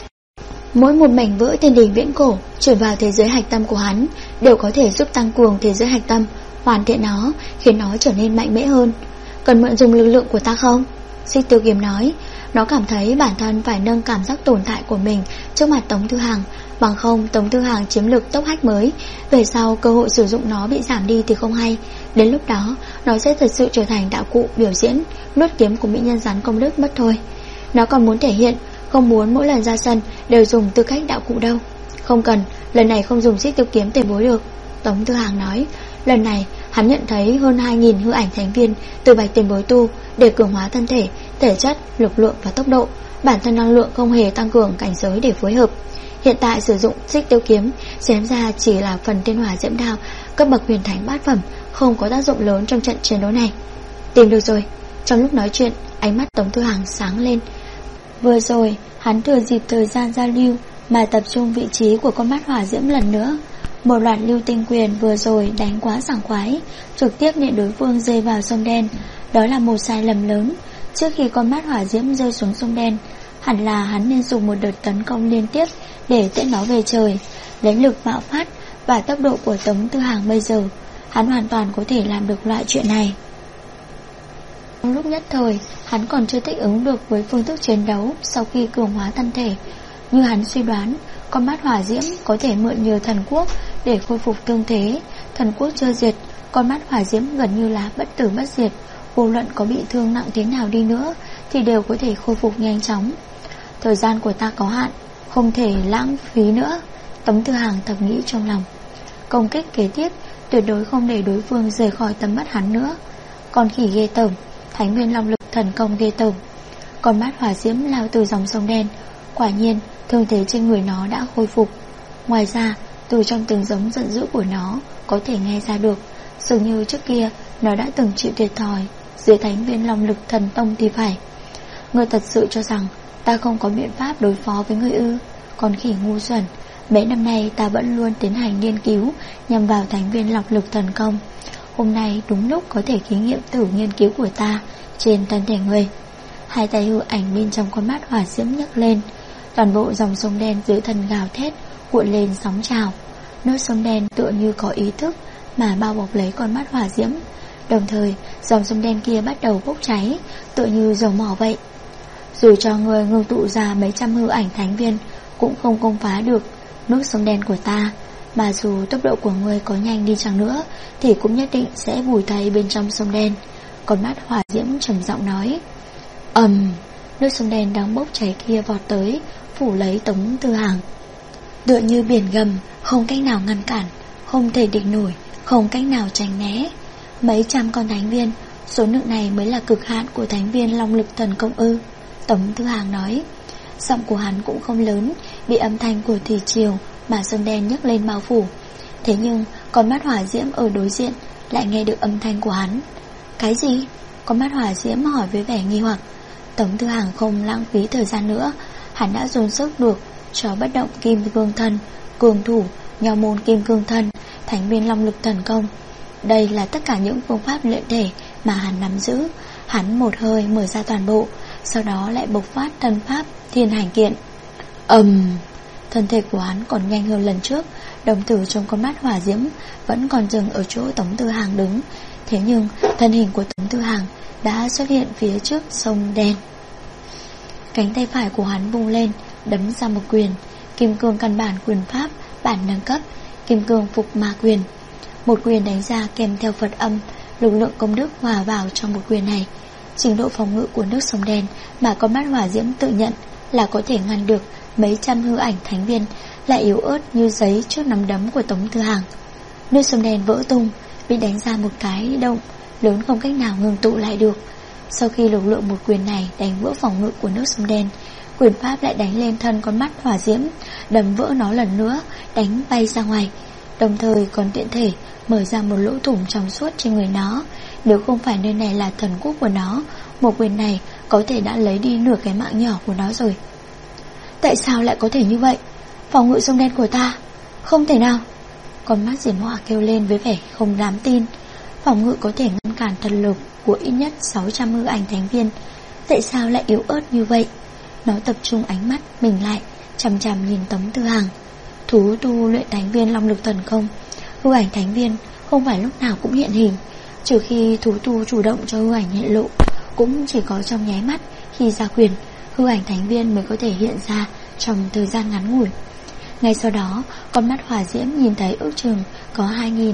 Mỗi một mảnh vỡ thiên đình viễn cổ chuyển vào thế giới hạch tâm của hắn đều có thể giúp tăng cường thế giới hạch tâm, hoàn thiện nó, khiến nó trở nên mạnh mẽ hơn. Cần mượn dùng lực lượng của ta không? Xích Tiêu Kiếm nói. Nó cảm thấy bản thân phải nâng cảm giác tồn tại của mình trước mặt Tống Thư Hàng, bằng không Tống Thư Hàng chiếm lực tốc hách mới, về sau cơ hội sử dụng nó bị giảm đi thì không hay. Đến lúc đó nó sẽ thật sự trở thành đạo cụ biểu diễn nuốt kiếm của mỹ nhân rắn công đức mất thôi. Nó còn muốn thể hiện, không muốn mỗi lần ra sân đều dùng tư cách đạo cụ đâu. Không cần, lần này không dùng Xích Tiêu Kiếm tiền bối được. Tống Thư Hàng nói. Lần này hắn nhận thấy hơn 2.000 hư ảnh thánh viên từ bạch tiền bối tu để cường hóa thân thể, thể chất, lực lượng và tốc độ. Bản thân năng lượng không hề tăng cường cảnh giới để phối hợp. Hiện tại sử dụng Xích Tiêu Kiếm xem ra chỉ là phần Thiên Hỏa Diễm Đao cấp bậc huyền thánh bát phẩm, không có tác dụng lớn trong trận chiến đấu này. Tìm được rồi. Trong lúc nói chuyện, ánh mắt Tống Thư Hàng sáng lên. Vừa rồi hắn thừa dịp thời gian giao lưu mà tập trung vị trí của con mắt hỏa diễm lần nữa. Một loạt lưu tinh quyền vừa rồi đánh quá sảng khoái, trực tiếp nện đối phương rơi vào sông đen. Đó là một sai lầm lớn. Trước khi con mắt hỏa diễm rơi xuống sông đen, Hẳn là hắn nên dùng một đợt tấn công liên tiếp để tiễn nó về trời. Lấy lực bạo phát và tốc độ của Tống Tư Hàng bây giờ, hắn hoàn toàn có thể làm được loại chuyện này. Trong lúc nhất thời, hắn còn chưa thích ứng được với phương thức chiến đấu sau khi cường hóa thân thể. Như hắn suy đoán, con mắt hỏa diễm có thể mượn nhờ thần quốc để khôi phục thương thế. Thần quốc chưa diệt, con mắt hỏa diễm gần như là bất tử bất diệt. Vô luận có bị thương nặng thế nào đi nữa thì đều có thể khôi phục nhanh chóng. Thời gian của ta có hạn, không thể lãng phí nữa, Tống Tư Hàng thầm nghĩ trong lòng. Công kích kế tiếp tuyệt đối không để đối phương rời khỏi tầm mắt hắn nữa. Con khỉ ghê tởm, Thánh Viên Long Lực Thần Công ghê tởm. Con mắt hỏa diễm lao từ dòng sông đen. Quả nhiên thương thế trên người nó đã khôi phục. Ngoài ra, từ trong từng giống giận dữ của nó có thể nghe ra được, dường như trước kia nó đã từng chịu thiệt thòi dưới Thánh Viên Long Lực Thần Tông thì phải. Ngươi thật sự cho rằng ta không có biện pháp đối phó với ngươi ư? Con khỉ ngu xuẩn, mấy năm nay ta vẫn luôn tiến hành nghiên cứu nhằm vào Thánh Viên Long Lực Thần Công. Hôm nay đúng lúc có thể thí nghiệm thử nghiên cứu của ta trên thân thể ngươi. Hai tay hư ảnh bên trong con mắt hỏa diễm nhấc lên. Toàn bộ dòng sông đen dưới thân gào thét, cuộn lên sóng trào. Nước sông đen tựa như có ý thức mà bao bọc lấy con mắt hỏa diễm. Đồng thời dòng sông đen kia bắt đầu bốc cháy, tựa như dầu mỏ vậy. Dù cho người ngưng tụ ra mấy trăm hư ảnh thánh viên cũng không công phá được nước sông đen của ta. Mà dù tốc độ của người có nhanh đi chăng nữa thì cũng nhất định sẽ vùi thay bên trong sông đen. Con mắt hỏa diễm trầm giọng nói. Nước sông đen đang bốc cháy kia vọt tới, phủ lấy Tống Tư Hàng. Tựa như biển gầm, không cách nào ngăn cản, không thể địch nổi, không cách nào tránh né. Mấy trăm con thánh viên, số lượng này mới là cực hạn của Thánh Viên Long Lực Thần Công ư? Tống Tư Hàng nói. Giọng của hắn cũng không lớn, bị âm thanh của thủy triều mà sông đen nhấc lên bao phủ. Thế nhưng con mắt hỏa diễm ở đối diện lại nghe được âm thanh của hắn. Cái gì? Con mắt hỏa diễm hỏi với vẻ nghi hoặc. Tống Tư Hàng không lãng phí thời gian nữa, hắn đã dồn sức được cho bất động kim cương thân, cường thủ, nho môn kim cương thân, Thánh Viên Long Lực Thần Công. Đây là tất cả những phương pháp luyện thể mà hắn nắm giữ. Hắn một hơi mở ra toàn bộ, sau đó lại bộc phát thân pháp Thiên Hành Kiện. Thân thể của hắn còn nhanh hơn lần trước. Đồng tử trong con mắt hỏa diễm vẫn còn dừng ở chỗ Tống Tư Hàng đứng. Thế nhưng thân hình của Tống Tư Hàng đã xuất hiện phía trước sông đen. Cánh tay phải của hắn vung lên, đấm ra một quyền. Kim cương căn bản quyền pháp bản nâng cấp, Kim cương phục ma quyền. Một quyền đánh ra kèm theo Phật âm, lực lượng công đức hòa vào trong một quyền này. Trình độ phòng ngự của nước sông đen mà con mắt hỏa diễm tự nhận là có thể ngăn được mấy trăm hư ảnh thánh viên, lại yếu ớt như giấy trước nắm đấm của Tống Tư Hàng. Nước sông đen vỡ tung, bị đánh ra một cái động lớn không cách nào ngừng tụ lại được. Sau khi lực lượng một quyền này đánh vỡ phòng ngự của nước sông đen, quyền pháp lại đánh lên thân con mắt hỏa diễm, đấm vỡ nó lần nữa, đánh bay ra ngoài. Đồng thời còn tiện thể mở ra một lỗ thủng trong suốt trên người nó. Nếu không phải nơi này là thần quốc của nó, một quyền này có thể đã lấy đi nửa cái mạng nhỏ của nó rồi. Tại sao lại có thể như vậy? Phòng ngự sông đen của ta không thể nào. Con mắt Diễm Hỏa kêu lên với vẻ không dám tin. Phòng ngự có thể ngăn cản thần lực của ít nhất 600 hư ảnh thánh viên, tại sao lại yếu ớt như vậy? Nó tập trung ánh mắt mình lại, chằm chằm nhìn Tống Tư Hàng. Thú tu luyện Thánh Viên Long Lực Thần Công, hư ảnh thánh viên không phải lúc nào cũng hiện hình. Trừ khi thú tu chủ động cho hư ảnh hiện lộ, cũng chỉ có trong nháy mắt khi ra quyền, hư ảnh thánh viên mới có thể hiện ra trong thời gian ngắn ngủi. Ngay sau đó, con mắt hỏa diễm nhìn thấy ước chừng có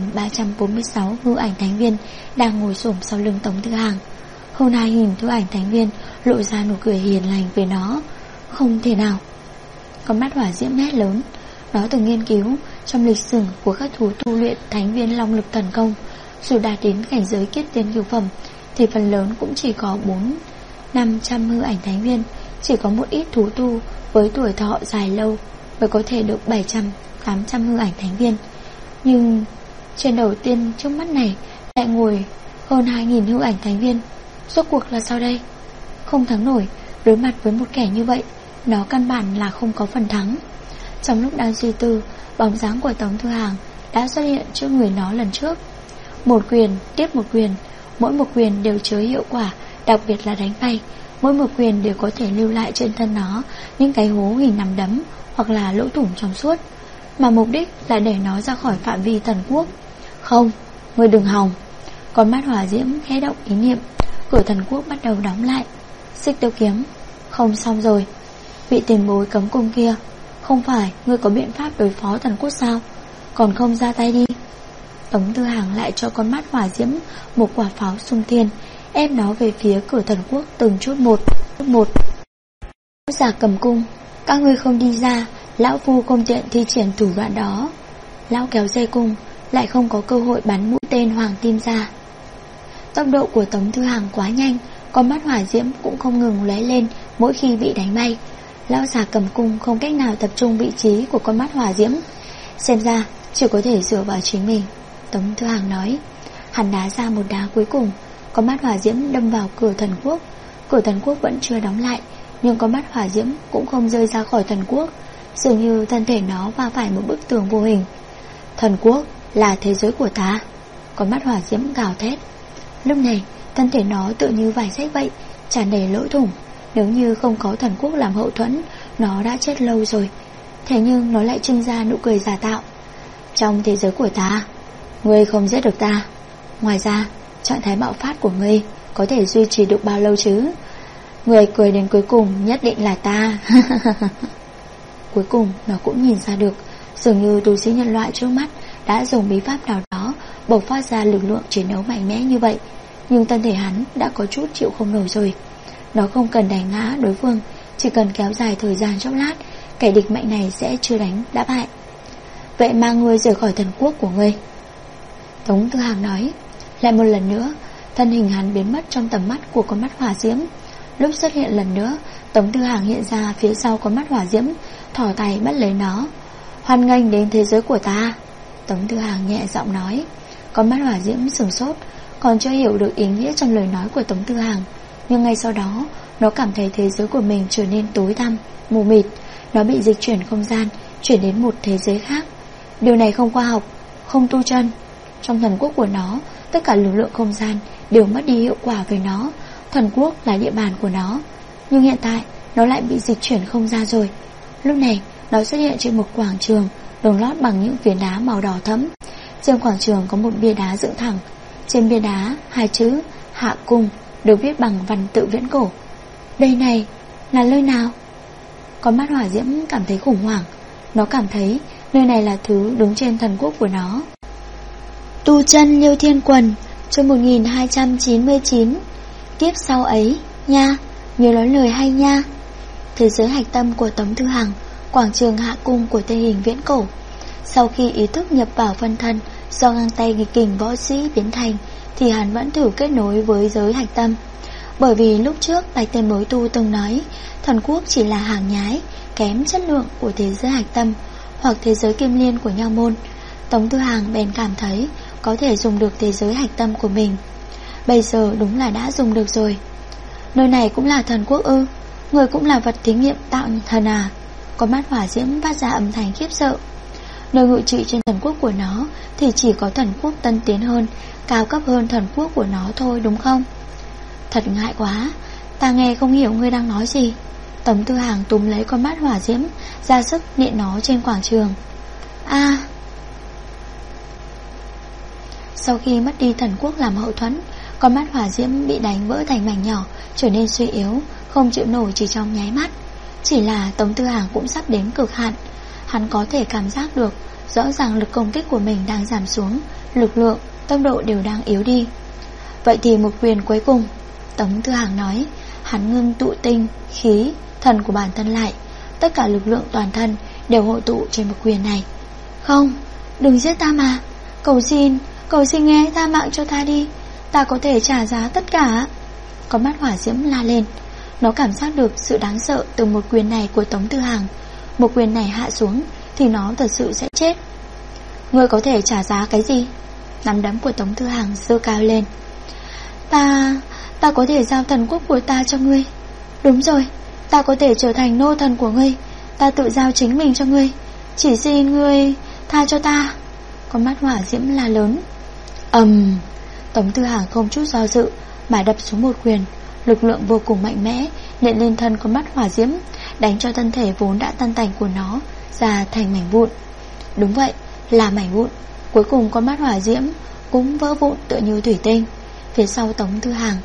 2346 hư ảnh thánh viên đang ngồi xổm sau lưng Tống Tư Hàng. Hơn 2000 hư ảnh thánh viên lộ ra nụ cười hiền lành với nó. Không thể nào. Con mắt hỏa diễm hét lớn. Nó từng nghiên cứu trong lịch sử của các thú tu luyện Thánh Viên Long Lực Thần Công, dù đạt đến cảnh giới kiết tiên cửu phẩm thì phần lớn cũng chỉ có 400-500 hư ảnh thánh viên. Chỉ có một ít thú tu với tuổi thọ dài lâu mới có thể được 700-800 hư ảnh thánh viên. Nhưng trên đầu tiên trước mắt này lại ngồi hơn 2000 hư ảnh thánh viên. Rốt cuộc là sao đây? Không thắng nổi. Đối mặt với một kẻ như vậy, nó căn bản là không có phần thắng. Trong lúc đang suy tư, bóng dáng của Tống Tư Hàng đã xuất hiện trước người nó lần trước. Một quyền tiếp một quyền, mỗi một quyền đều chứa hiệu quả, đặc biệt là đánh bay. Mỗi một quyền đều có thể lưu lại trên thân nó những cái hố hình nắm đấm hoặc là lỗ thủng trong suốt, mà mục đích là để nó ra khỏi phạm vi thần quốc. Không, ngươi đừng hòng. Con mắt hỏa diễm khẽ động ý niệm, cửa thần quốc bắt đầu đóng lại. Xích Tiêu Kiếm, không xong rồi. Vị tiền bối cấm cung kia, không phải ngươi có biện pháp đối phó thần quốc sao? Còn không ra tay đi. Tống Tư Hàng lại cho con mắt hỏa diễm một quả pháo xung thiên, ép nó về phía cửa thần quốc từng chút một. Giả cầm cung, các ngươi không đi ra, lão phu không tiện thi triển thủ đoạn đó. Lão kéo dây cung, lại không có cơ hội bắn mũi tên hoàng tim ra. Tốc độ của Tống Tư Hàng quá nhanh, con mắt hỏa diễm cũng không ngừng lóe lên mỗi khi bị đánh bay. Lão già cầm cung không cách nào tập trung vị trí của con mắt hỏa diễm, xem ra chỉ có thể dựa vào chính mình. Tống Tư Hàng nói. Hắn đá ra một đá cuối cùng, con mắt hỏa diễm đâm vào cửa thần quốc. Cửa thần quốc vẫn chưa đóng lại, nhưng con mắt hỏa diễm cũng không rơi ra khỏi thần quốc, dường như thân thể nó va phải một bức tường vô hình. Thần quốc là thế giới của ta, con mắt hỏa diễm gào thét. Lúc này thân thể nó tựa như vải rách vậy, tràn đầy lỗ thủng. Nếu như không có thần quốc làm hậu thuẫn, nó đã chết lâu rồi. Thế nhưng nó lại trưng ra nụ cười giả tạo. Trong thế giới của ta, ngươi không giết được ta. Ngoài ra, trạng thái bạo phát của ngươi có thể duy trì được bao lâu chứ? Người cười đến cuối cùng nhất định là ta. Cuối cùng nó cũng nhìn ra được, dường như tu sĩ nhân loại trước mắt đã dùng bí pháp nào đó bộc phát ra lực lượng chiến đấu mạnh mẽ như vậy. Nhưng thân thể hắn đã có chút chịu không nổi rồi. Nó không cần đánh ngã đối phương, chỉ cần kéo dài thời gian chốc lát, kẻ địch mạnh này sẽ chưa đánh đã bại. Vậy mà ngươi rời khỏi thần quốc của ngươi. Tống Tư Hàng nói. Lại một lần nữa, thân hình hắn biến mất trong tầm mắt của con mắt hỏa diễm. Lúc xuất hiện lần nữa, Tống Tư Hàng hiện ra phía sau con mắt hỏa diễm, thò tay bắt lấy nó. Hoan nghênh đến thế giới của ta, Tống Tư Hàng nhẹ giọng nói. Con mắt hỏa diễm sửng sốt, còn chưa hiểu được ý nghĩa trong lời nói của Tống Tư Hàng. Nhưng ngay sau đó, nó cảm thấy thế giới của mình trở nên tối tăm, mù mịt. Nó bị dịch chuyển không gian, chuyển đến một thế giới khác. Điều này không khoa học, không tu chân. Trong thần quốc của nó, tất cả lực lượng không gian đều mất đi hiệu quả với nó. Thần quốc là địa bàn của nó. Nhưng hiện tại nó lại bị dịch chuyển không gian rồi. Lúc này nó xuất hiện trên một quảng trường được lót bằng những phiến đá màu đỏ thẫm. Trên quảng trường có một bia đá dựng thẳng. Trên bia đá hai chữ Hạ Cung được viết bằng văn tự viễn cổ. Đây này là nơi nào? Con mắt hỏa diễm cảm thấy khủng hoảng. Nó cảm thấy nơi này là thứ đứng trên thần quốc của nó. Tu chân Liêu Thiên Quần, chương 1299. Tiếp sau ấy nha, nhớ nói lời hay nha. Thế giới hạch tâm của Tống Tư Hàng, quảng trường Hạ Cung của Tây hình viễn cổ. Sau khi ý thức nhập vào phân thân do ngang tay nghịch kình võ sĩ biến thành, thì hắn vẫn thử kết nối với giới hạch tâm. Bởi vì lúc trước Bạch Tên Mối Tu từng nói thần quốc chỉ là hàng nhái kém chất lượng của thế giới hạch tâm hoặc thế giới kim liên của Nha Môn. Tống Tư Hàng bèn cảm thấy có thể dùng được thế giới hạch tâm của mình. Bây giờ đúng là đã dùng được rồi. Nơi này cũng là thần quốc ư? Người cũng là vật thí nghiệm tạo thần à? Con mắt hỏa diễm phát ra âm thanh khiếp sợ. Nơi ngự trị trên thần quốc của nó thì chỉ có thần quốc tân tiến hơn, cao cấp hơn thần quốc của nó thôi đúng không? Thật ngại quá, ta nghe không hiểu ngươi đang nói gì. Tống Tư Hàng túm lấy con mắt hỏa diễm, ra sức nện nó trên quảng trường. Sau khi mất đi thần quốc làm hậu thuẫn, con mắt hỏa diễm bị đánh vỡ thành mảnh nhỏ, trở nên suy yếu, không chịu nổi chỉ trong nháy mắt. Chỉ là Tống Tư Hàng cũng sắp đến cực hạn. Hắn có thể cảm giác được rõ ràng lực công kích của mình đang giảm xuống, lực lượng, tốc độ đều đang yếu đi. Vậy thì một quyền cuối cùng, Tống Tư Hàng nói. Hắn ngưng tụ tinh, khí, thần của bản thân lại. Tất cả lực lượng toàn thân đều hội tụ trên một quyền này. Không, đừng giết ta mà. Cầu xin nghe tha mạng cho ta đi. Ta có thể trả giá tất cả. Con mắt hỏa diễm la lên. Nó cảm giác được sự đáng sợ từ một quyền này của Tống Tư Hàng. Một quyền này hạ xuống thì nó thật sự sẽ chết. Ngươi có thể trả giá cái gì? Nắm đấm của Tống Tư Hàng giơ cao lên. Ta có thể giao thần quốc của ta cho ngươi. Đúng rồi, ta có thể trở thành nô thần của ngươi. Ta tự giao chính mình cho ngươi. Chỉ xin ngươi tha cho ta. Con mắt hỏa diễm la lớn. Tống Tư Hàng không chút do dự mà đập xuống một quyền. Lực lượng vô cùng mạnh mẽ nện lên thân con mắt hỏa diễm, đánh cho thân thể vốn đã tan tành của nó ra thành mảnh vụn. Đúng vậy, là mảnh vụn. Cuối cùng con mắt hỏa diễm cũng vỡ vụn tựa như thủy tinh. Phía sau Tống Thư Hàng,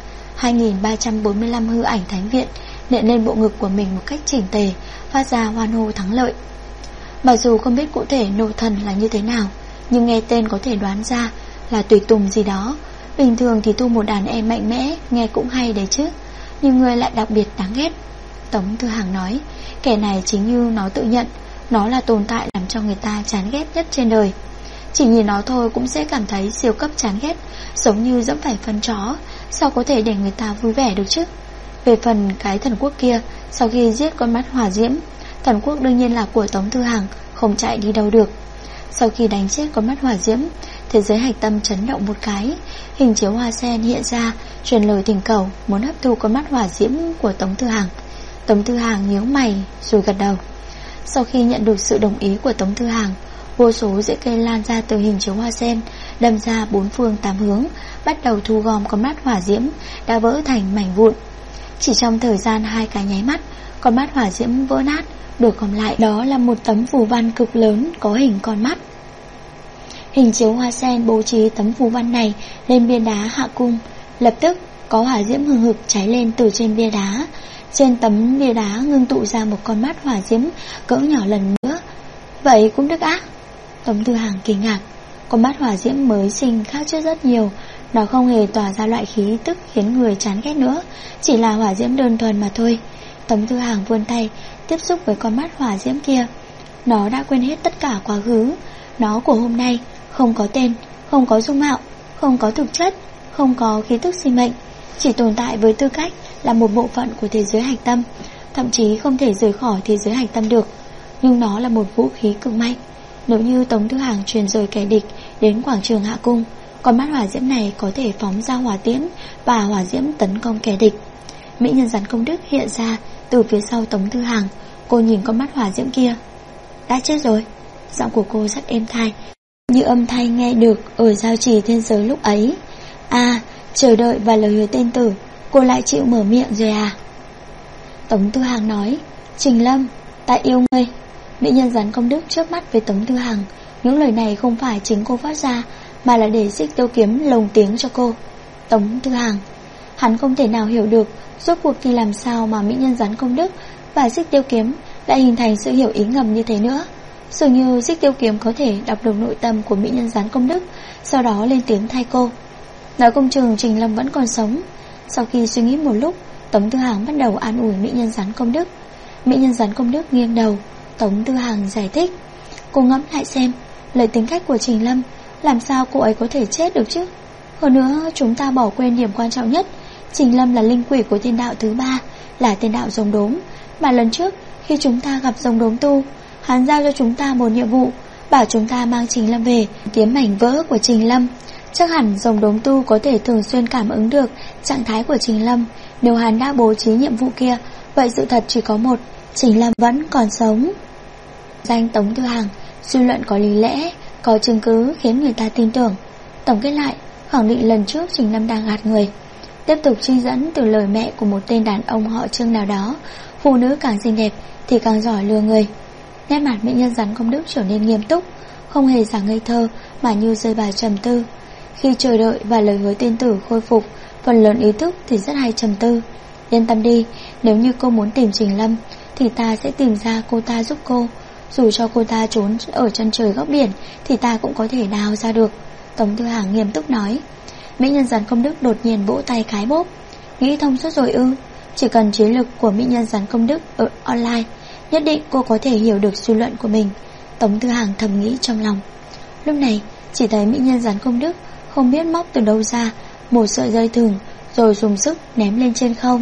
2345 hư ảnh thánh viện nện lên bộ ngực của mình một cách chỉnh tề, phát ra hoan hô thắng lợi. Mặc dù không biết cụ thể nộ thần là như thế nào, nhưng nghe tên có thể đoán ra là tùy tùng gì đó. Bình thường thì thu một đàn em mạnh mẽ, nghe cũng hay đấy chứ, nhưng người lại đặc biệt đáng ghét. Tống Thư Hàng nói, kẻ này chính như nó tự nhận, nó là tồn tại làm cho người ta chán ghét nhất trên đời. Chỉ nhìn nó thôi cũng sẽ cảm thấy siêu cấp chán ghét, giống như dẫm phải phân chó, sao có thể để người ta vui vẻ được chứ. Về phần cái thần quốc kia, sau khi giết con mắt hỏa diễm, thần quốc đương nhiên là của Tống Thư Hàng, không chạy đi đâu được. Sau khi đánh chết con mắt hỏa diễm, thế giới hạch tâm chấn động một cái, hình chiếu hoa sen hiện ra, truyền lời thỉnh cầu muốn hấp thu con mắt hỏa diễm của Tống Thư Hàng. Tống Thư Hàng nhíu mày rồi gật đầu. Sau khi nhận được sự đồng ý của Tống Thư Hàng, vô số rễ cây lan ra từ hình chiếu hoa sen, đâm ra bốn phương tám hướng, bắt đầu thu gom con mắt hỏa diễm đã vỡ thành mảnh vụn. Chỉ trong thời gian 2 cái nháy mắt, con mắt hỏa diễm vỡ nát, được gom lại đó là một tấm phù văn cực lớn có hình con mắt. Hình chiếu hoa sen bố trí tấm phù văn này lên bia đá hạ cung, lập tức có hỏa diễm hừng hực cháy lên từ trên bia đá. Trên tấm bia đá ngưng tụ ra một con mắt hỏa diễm cỡ nhỏ lần nữa. Vậy cũng được á? Tống Thư Hàng kinh ngạc. Con mắt hỏa diễm mới sinh khác trước rất nhiều. Nó không hề tỏa ra loại khí tức khiến người chán ghét nữa, chỉ là hỏa diễm đơn thuần mà thôi. Tống Thư Hàng vươn tay tiếp xúc với con mắt hỏa diễm kia. Nó đã quên hết tất cả quá khứ. Nó của hôm nay không có tên, không có dung mạo, không có thực chất, không có khí tức sinh mệnh, chỉ tồn tại với tư cách là một bộ phận của thế giới hạch tâm, thậm chí không thể rời khỏi thế giới hạch tâm được. Nhưng nó là một vũ khí cực mạnh. Nếu như Tống Thư Hàng truyền rời kẻ địch đến quảng trường hạ cung, con mắt hỏa diễm này có thể phóng ra hỏa tiễn và hỏa diễm tấn công kẻ địch. Mỹ nhân rắn công đức hiện ra từ phía sau Tống Thư Hàng. Cô nhìn con mắt hỏa diễm kia. Đã chết rồi. Giọng của cô rất êm tai, như âm thanh nghe được ở giao trì thiên giới lúc ấy. À, chờ đợi và lời hứa tên tử, cô lại chịu mở miệng rồi à? Tống Thư Hàng nói, Trình Lâm, ta yêu ngươi. Mỹ nhân rắn công đức chớp mắt với Tống Thư Hàng. Những lời này không phải chính cô phát ra, mà là để Xích Tiêu Kiếm lồng tiếng cho cô. Tống Thư Hàng, hắn không thể nào hiểu được rốt cuộc thì làm sao mà Mỹ nhân rắn công đức và Xích Tiêu Kiếm lại hình thành sự hiểu ý ngầm như thế nữa. Dường như Xích Tiêu Kiếm có thể đọc được nội tâm của Mỹ nhân rắn công đức, sau đó lên tiếng thay cô. Nói không chừng Trình Lâm vẫn còn sống. Sau khi suy nghĩ một lúc, Tống Thư Hàng bắt đầu an ủi Mỹ nhân rắn công đức. Mỹ nhân rắn công đức nghiêng đầu. Tống Thư Hàng giải thích, cô ngẫm lại xem, lời tính cách của Trình Lâm, làm sao cô ấy có thể chết được chứ? Hơn nữa chúng ta bỏ quên điểm quan trọng nhất, Trình Lâm là linh quỷ của thiên đạo thứ 3, là thiên đạo rồng đốm. Mà lần trước khi chúng ta gặp rồng đốm tu, hắn giao cho chúng ta một nhiệm vụ, bảo chúng ta mang Trình Lâm về kiếm mảnh vỡ của Trình Lâm. Chắc hẳn rồng đốm tu có thể thường xuyên cảm ứng được trạng thái của Trình Lâm. Nếu hắn đã bố trí nhiệm vụ kia, vậy sự thật chỉ có một, Trình Lâm vẫn còn sống. Danh Tống Thư Hàng suy luận có lý lẽ, có chứng cứ khiến người ta tin tưởng. Tổng kết lại, khẳng định lần trước Trình Lâm đang gạt người. Tiếp tục truy dẫn từ lời mẹ của một tên đàn ông họ Trương nào đó, phụ nữ càng xinh đẹp thì càng giỏi lừa người. Nét mặt mỹ nhân rắn công đức trở nên nghiêm túc, không hề giả ngây thơ mà như rơi vào trầm tư. Khi chờ đợi và lời hứa tên tử khôi phục, phần lớn ý thức thì rất hay trầm tư. Yên tâm đi, nếu như cô muốn tìm Trình Lâm thì ta sẽ tìm ra cô ta giúp cô. Dù cho cô ta trốn ở chân trời góc biển thì ta cũng có thể đào ra được. Tống Thư Hàng nghiêm túc nói. Mỹ nhân rắn công đức đột nhiên vỗ tay cái bốp. Nghĩ thông suốt rồi ư? Chỉ cần trí lực của mỹ nhân rắn công đức ở online, nhất định cô có thể hiểu được suy luận của mình. Tống Thư Hàng thầm nghĩ trong lòng. Lúc này chỉ thấy mỹ nhân rắn công đức không biết móc từ đâu ra một sợi dây thừng, rồi dùng sức ném lên trên không.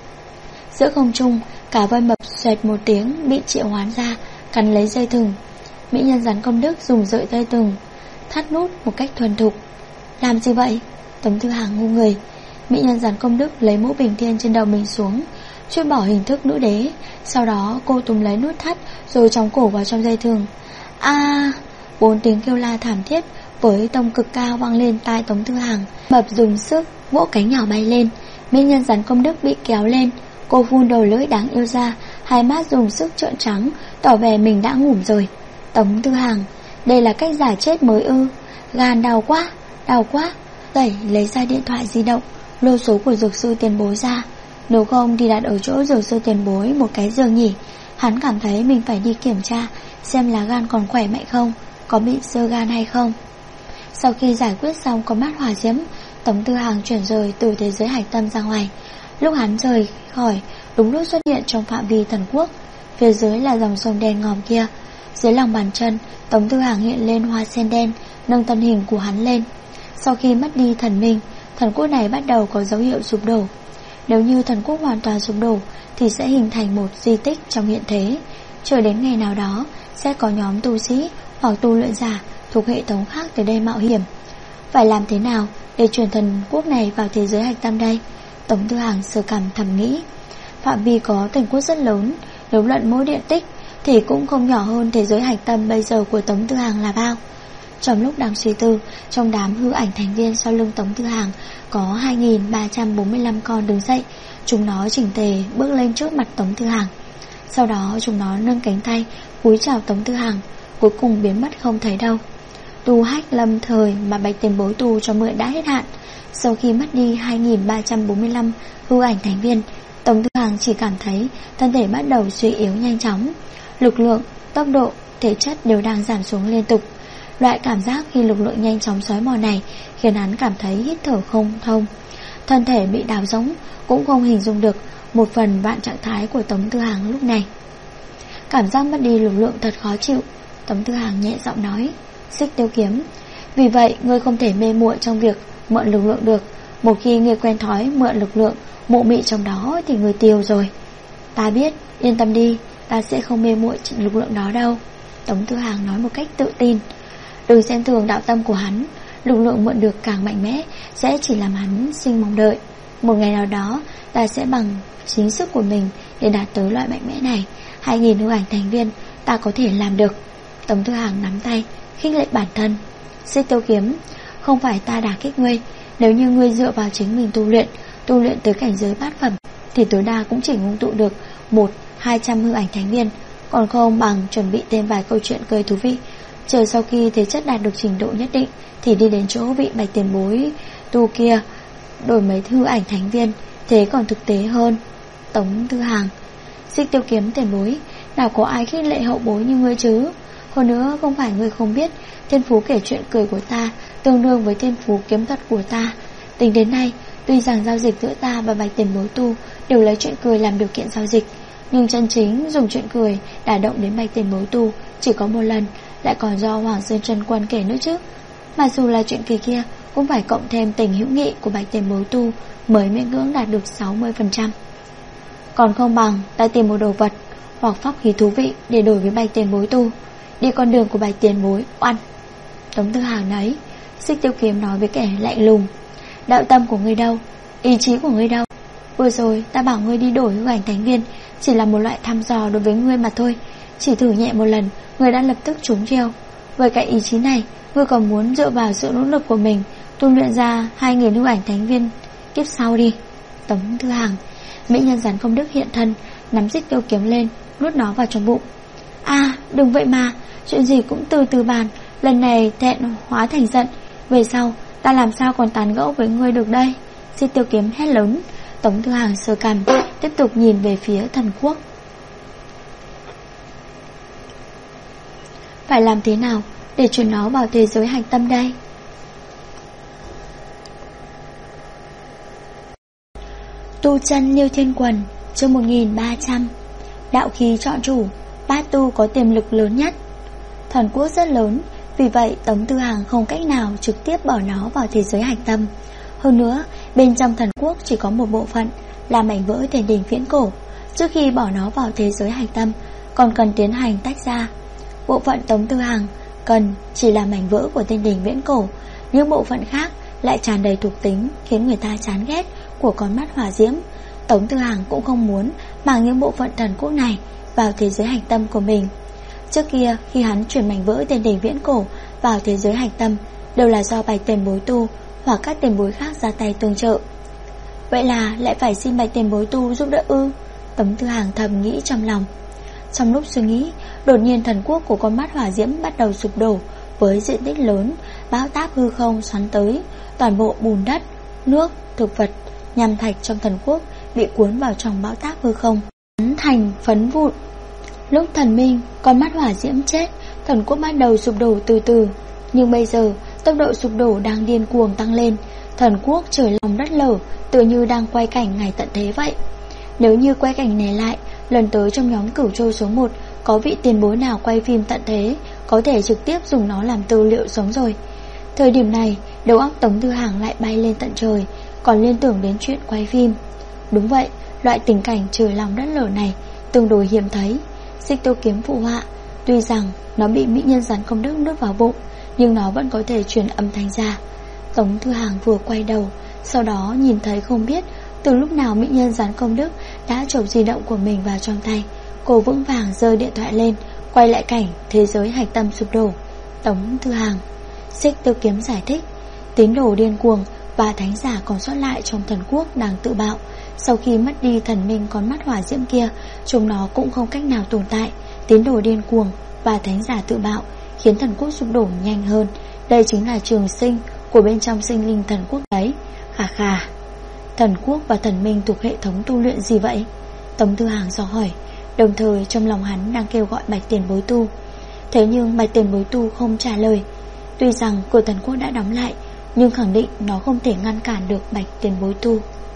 Giữa không trung, cả voi mập xoẹt một tiếng bị triệu hoán ra, cắn lấy dây thừng. Mỹ nhân rắn công đức dùng sợi dây thừng thắt nút một cách thuần thục. Làm gì vậy? Tống Thư Hàng ngu người. Mỹ nhân rắn công đức lấy mũ bình thiên trên đầu mình xuống, trút bỏ hình thức nữ đế. Sau đó cô túm lấy nút thắt rồi chóng cổ vào trong dây thừng. A! 4 tiếng kêu la thảm thiết với tông cực cao vang lên tai Tống Thư Hàng. Mập dùng sức vỗ cánh nhỏ bay lên. Mỹ nhân rắn công đức bị kéo lên, Cô phun đầu lưỡi đáng yêu ra, hai mắt dùng sức trợn trắng, tỏ vẻ mình đã ngủm rồi. Tống Tư Hằng, đây là cách giả chết mới ư? Gan đau quá, đau quá. Tẩy lấy ra điện thoại di động, lô số của dược sư tiền bối ra. Nếu không thì đặt ở chỗ dược sư tiền bối một cái giường nhỉ. Hắn cảm thấy mình phải đi kiểm tra xem là gan còn khỏe mạnh không, có bị xơ gan hay không. Sau khi giải quyết xong con mắt hỏa diễm, Tống Tư Hằng chuyển rời từ thế giới hạch tâm ra ngoài. Lúc hắn rời khỏi, đúng lúc xuất hiện trong phạm vi thần quốc. Phía dưới là dòng sông đen ngòm kia. Dưới lòng bàn chân, Tống Tư Hằng hiện lên hoa sen đen, nâng thân hình của hắn lên. Sau khi mất đi thần minh, thần quốc này bắt đầu có dấu hiệu sụp đổ. Nếu như thần quốc hoàn toàn sụp đổ thì sẽ hình thành một di tích trong hiện thế. Chờ đến ngày nào đó, sẽ có nhóm tu sĩ hoặc tu luyện giả thuộc hệ thống khác tới đây mạo hiểm. Phải làm thế nào để chuyển thần quốc này vào thế giới hạch tâm đây? Tống Tư Hằng sơ cằm thầm nghĩ. Phạm vi có thần quốc rất lớn, nếu luận mỗi điện tích thì cũng không nhỏ hơn thế giới hạch tâm bây giờ của Tống Tư Hằng là bao. Trong lúc đang suy tư, trong đám hư ảnh thành viên sau lưng Tống Tư Hằng có 2345 con đứng dậy. Chúng nó chỉnh tề bước lên trước mặt Tống Tư Hằng. Sau đó chúng nó nâng cánh tay cúi chào Tống Tư Hằng, cuối cùng biến mất không thấy đâu. Tu hách lâm thời mà Bạch Tiền Bối tu cho mượn đã hết hạn. Sau khi mất đi 2345 hư ảnh thành viên, Tống Tư Hằng chỉ cảm thấy thân thể bắt đầu suy yếu nhanh chóng. Lực lượng, tốc độ, thể chất đều đang giảm xuống liên tục. Loại cảm giác khi lực lượng nhanh chóng xói mòn này khiến hắn cảm thấy hít thở không thông. Thân thể bị đào rỗng, cũng không hình dung được một phần vạn trạng thái của Tống Tư Hằng lúc này. Cảm giác mất đi lực lượng thật khó chịu. Tống Tư Hằng nhẹ giọng nói, Xích Tiêu Kiếm, vì vậy ngươi không thể mê muội trong việc mượn lực lượng được. Một khi ngươi quen thói mượn lực lượng, mộ mị trong đó thì ngươi tiêu rồi. Ta biết, yên tâm đi, ta sẽ không mê muội lực lượng đó đâu. Tống Tư Hằng nói một cách tự tin. Đừng xem thường đạo tâm của hắn. Lực lượng mượn được càng mạnh mẽ sẽ chỉ làm hắn sinh mong đợi. Một ngày nào đó ta sẽ bằng chính sức của mình để đạt tới loại mạnh mẽ này. 2000 hư ảnh thành viên ta có thể làm được. Tống Tư Hằng nắm tay khích lệ bản thân. Xích Tiêu Kiếm, không phải ta đả kích ngươi. Nếu như ngươi dựa vào chính mình tu luyện tới cảnh giới bát phẩm thì tối đa cũng chỉ ngưng tụ được 100-200 hư ảnh thành viên. Còn không bằng chuẩn bị thêm vài câu chuyện cười thú vị. Chờ sau khi thể chất đạt được trình độ nhất định thì đi đến chỗ vị Bạch Tiền Bối tu kia, đổi mấy hư ảnh thành viên, thế còn thực tế hơn. Tống Tư Hằng, Xích Tiêu Kiếm tiền bối, nào có ai khích lệ hậu bối như ngươi chứ? Hơn nữa không phải ngươi không biết, thiên phú kể chuyện cười của ta tương đương với thiên phú kiếm thuật của ta. Tính đến nay, tuy rằng giao dịch giữa ta và Bạch Tiền Bối tu đều lấy chuyện cười làm điều kiện giao dịch, nhưng chân chính dùng chuyện cười đả động đến Bạch Tiền Bối tu chỉ có một lần, lại còn do Hoàng Sơn Chân Quân kể nữa chứ. Mà dù là chuyện kỳ kia cũng phải cộng thêm tình hữu nghị của Bạch Tiền Bối tu mới miễn cưỡng đạt được 60%. Còn không bằng ta tìm một đồ vật hoặc pháp khí thú vị để đổi với Bạch Tiền Bối tu, đi con đường của Bạch Tiền Bối oăn. Tống Tư Hằng nói. Xích Tiêu Kiếm nói với kẻ lạnh lùng, đạo tâm của ngươi đâu, ý chí của ngươi đâu? Vừa rồi ta bảo ngươi đi đổi hư ảnh thành viên chỉ là một loại thăm dò đối với ngươi mà thôi. Chỉ thử nhẹ một lần, ngươi đã lập tức trúng chiêu. Với cái ý chí này, ngươi còn muốn dựa vào sự nỗ lực của mình tu luyện ra 2000 hư ảnh thánh viên kiếp sau đi. Tống Tư Hằng, mỹ nhân rắn không đức hiện thân, nắm Xích Tiêu Kiếm lên, nuốt nó vào trong bụng. Đừng vậy mà, chuyện gì cũng từ từ bàn. Lần này thẹn hóa thành giận, về sau ta làm sao còn tán gẫu với ngươi được đây? Xích Tiêu Kiếm hét lớn. Tống Tư Hằng sờ cằm, tiếp tục nhìn về phía thần quốc. Phải làm thế nào để chuyển nó vào thế giới hạch tâm đây? Tu chân Liêu Thiên Quần, chương 1300. Đạo khí chọn chủ, bát tu có tiềm lực lớn nhất. Thần quốc rất lớn, vì vậy Tống Tư Hằng không cách nào trực tiếp bỏ nó vào thế giới hạch tâm. Hơn nữa, bên trong thần quốc chỉ có một bộ phận là mảnh vỡ tiền đình viễn cổ. Trước khi bỏ nó vào thế giới hạch tâm, còn cần tiến hành tách ra. Bộ phận Tống Tư Hằng cần chỉ là mảnh vỡ của tiên đình viễn cổ, những bộ phận khác lại tràn đầy thuộc tính khiến người ta chán ghét của con mắt hỏa diễm. Tống Tư Hằng cũng không muốn mang những bộ phận thần quốc này vào thế giới hạch tâm của mình. Trước kia khi hắn chuyển mảnh vỡ tiên đình viễn cổ vào thế giới hạch tâm đều là do Bạch Tiền Bối tu hoặc các tiền bối khác ra tay tương trợ. Vậy là lại phải xin Bạch tiền bối tu giúp đỡ ư? Tống Tư Hàng thầm nghĩ trong lòng. Trong lúc suy nghĩ, đột nhiên thần quốc của con mắt hỏa diễm bắt đầu sụp đổ với diện tích lớn, bão táp hư không xoắn tới. Toàn bộ bùn đất, nước, thực vật, nham thạch trong thần quốc bị cuốn vào trong bão táp hư không, thành phấn vụn. Lúc thần minh, con mắt hỏa diễm chết, thần quốc bắt đầu sụp đổ từ từ. Nhưng bây giờ, tốc độ sụp đổ đang điên cuồng tăng lên. Thần quốc trời lòng đất lở, tựa như đang quay cảnh ngày tận thế vậy. Nếu như quay cảnh này lại, lần tới trong nhóm Cửu Châu số 1 có vị tiền bối nào quay phim tận thế, có thể trực tiếp dùng nó làm tư liệu sống rồi. Thời điểm này, đầu óc Tống Tư Hàng lại bay lên tận trời, còn liên tưởng đến chuyện quay phim. Đúng vậy, loại tình cảnh trời lòng đất lở này tương đối hiếm thấy. Xích Tiêu kiếm phụ họa, tuy rằng nó bị mỹ nhân rắn công đức nuốt vào bụng, nhưng nó vẫn có thể truyền âm thanh ra. Tống Tư Hàng vừa quay đầu, sau đó nhìn thấy không biết từ lúc nào mỹ nhân rắn công đức đã chộp di động của mình vào trong tay. Cô vững vàng giơ điện thoại lên, quay lại cảnh thế giới hạch tâm sụp đổ. Tống Tư Hàng, Xích Tiêu kiếm giải thích, tín đồ điên cuồng và thánh giả còn sót lại trong thần quốc đang tự bạo. Sau khi mất đi thần minh con mắt hỏa diễm kia, chúng nó cũng không cách nào tồn tại. Tín đồ điên cuồng và thánh giả tự bạo khiến thần quốc sụp đổ nhanh hơn. Đây chính là trường sinh của bên trong sinh linh thần quốc đấy. Khà khà, thần quốc và thần minh thuộc hệ thống tu luyện gì vậy? Tống Tư Hàng dò hỏi, đồng thời trong lòng hắn đang kêu gọi Bạch tiền bối tu. Thế nhưng Bạch tiền bối tu không trả lời. Tuy rằng cửa thần quốc đã đóng lại, nhưng khẳng định nó không thể ngăn cản được Bạch tiền bối tu.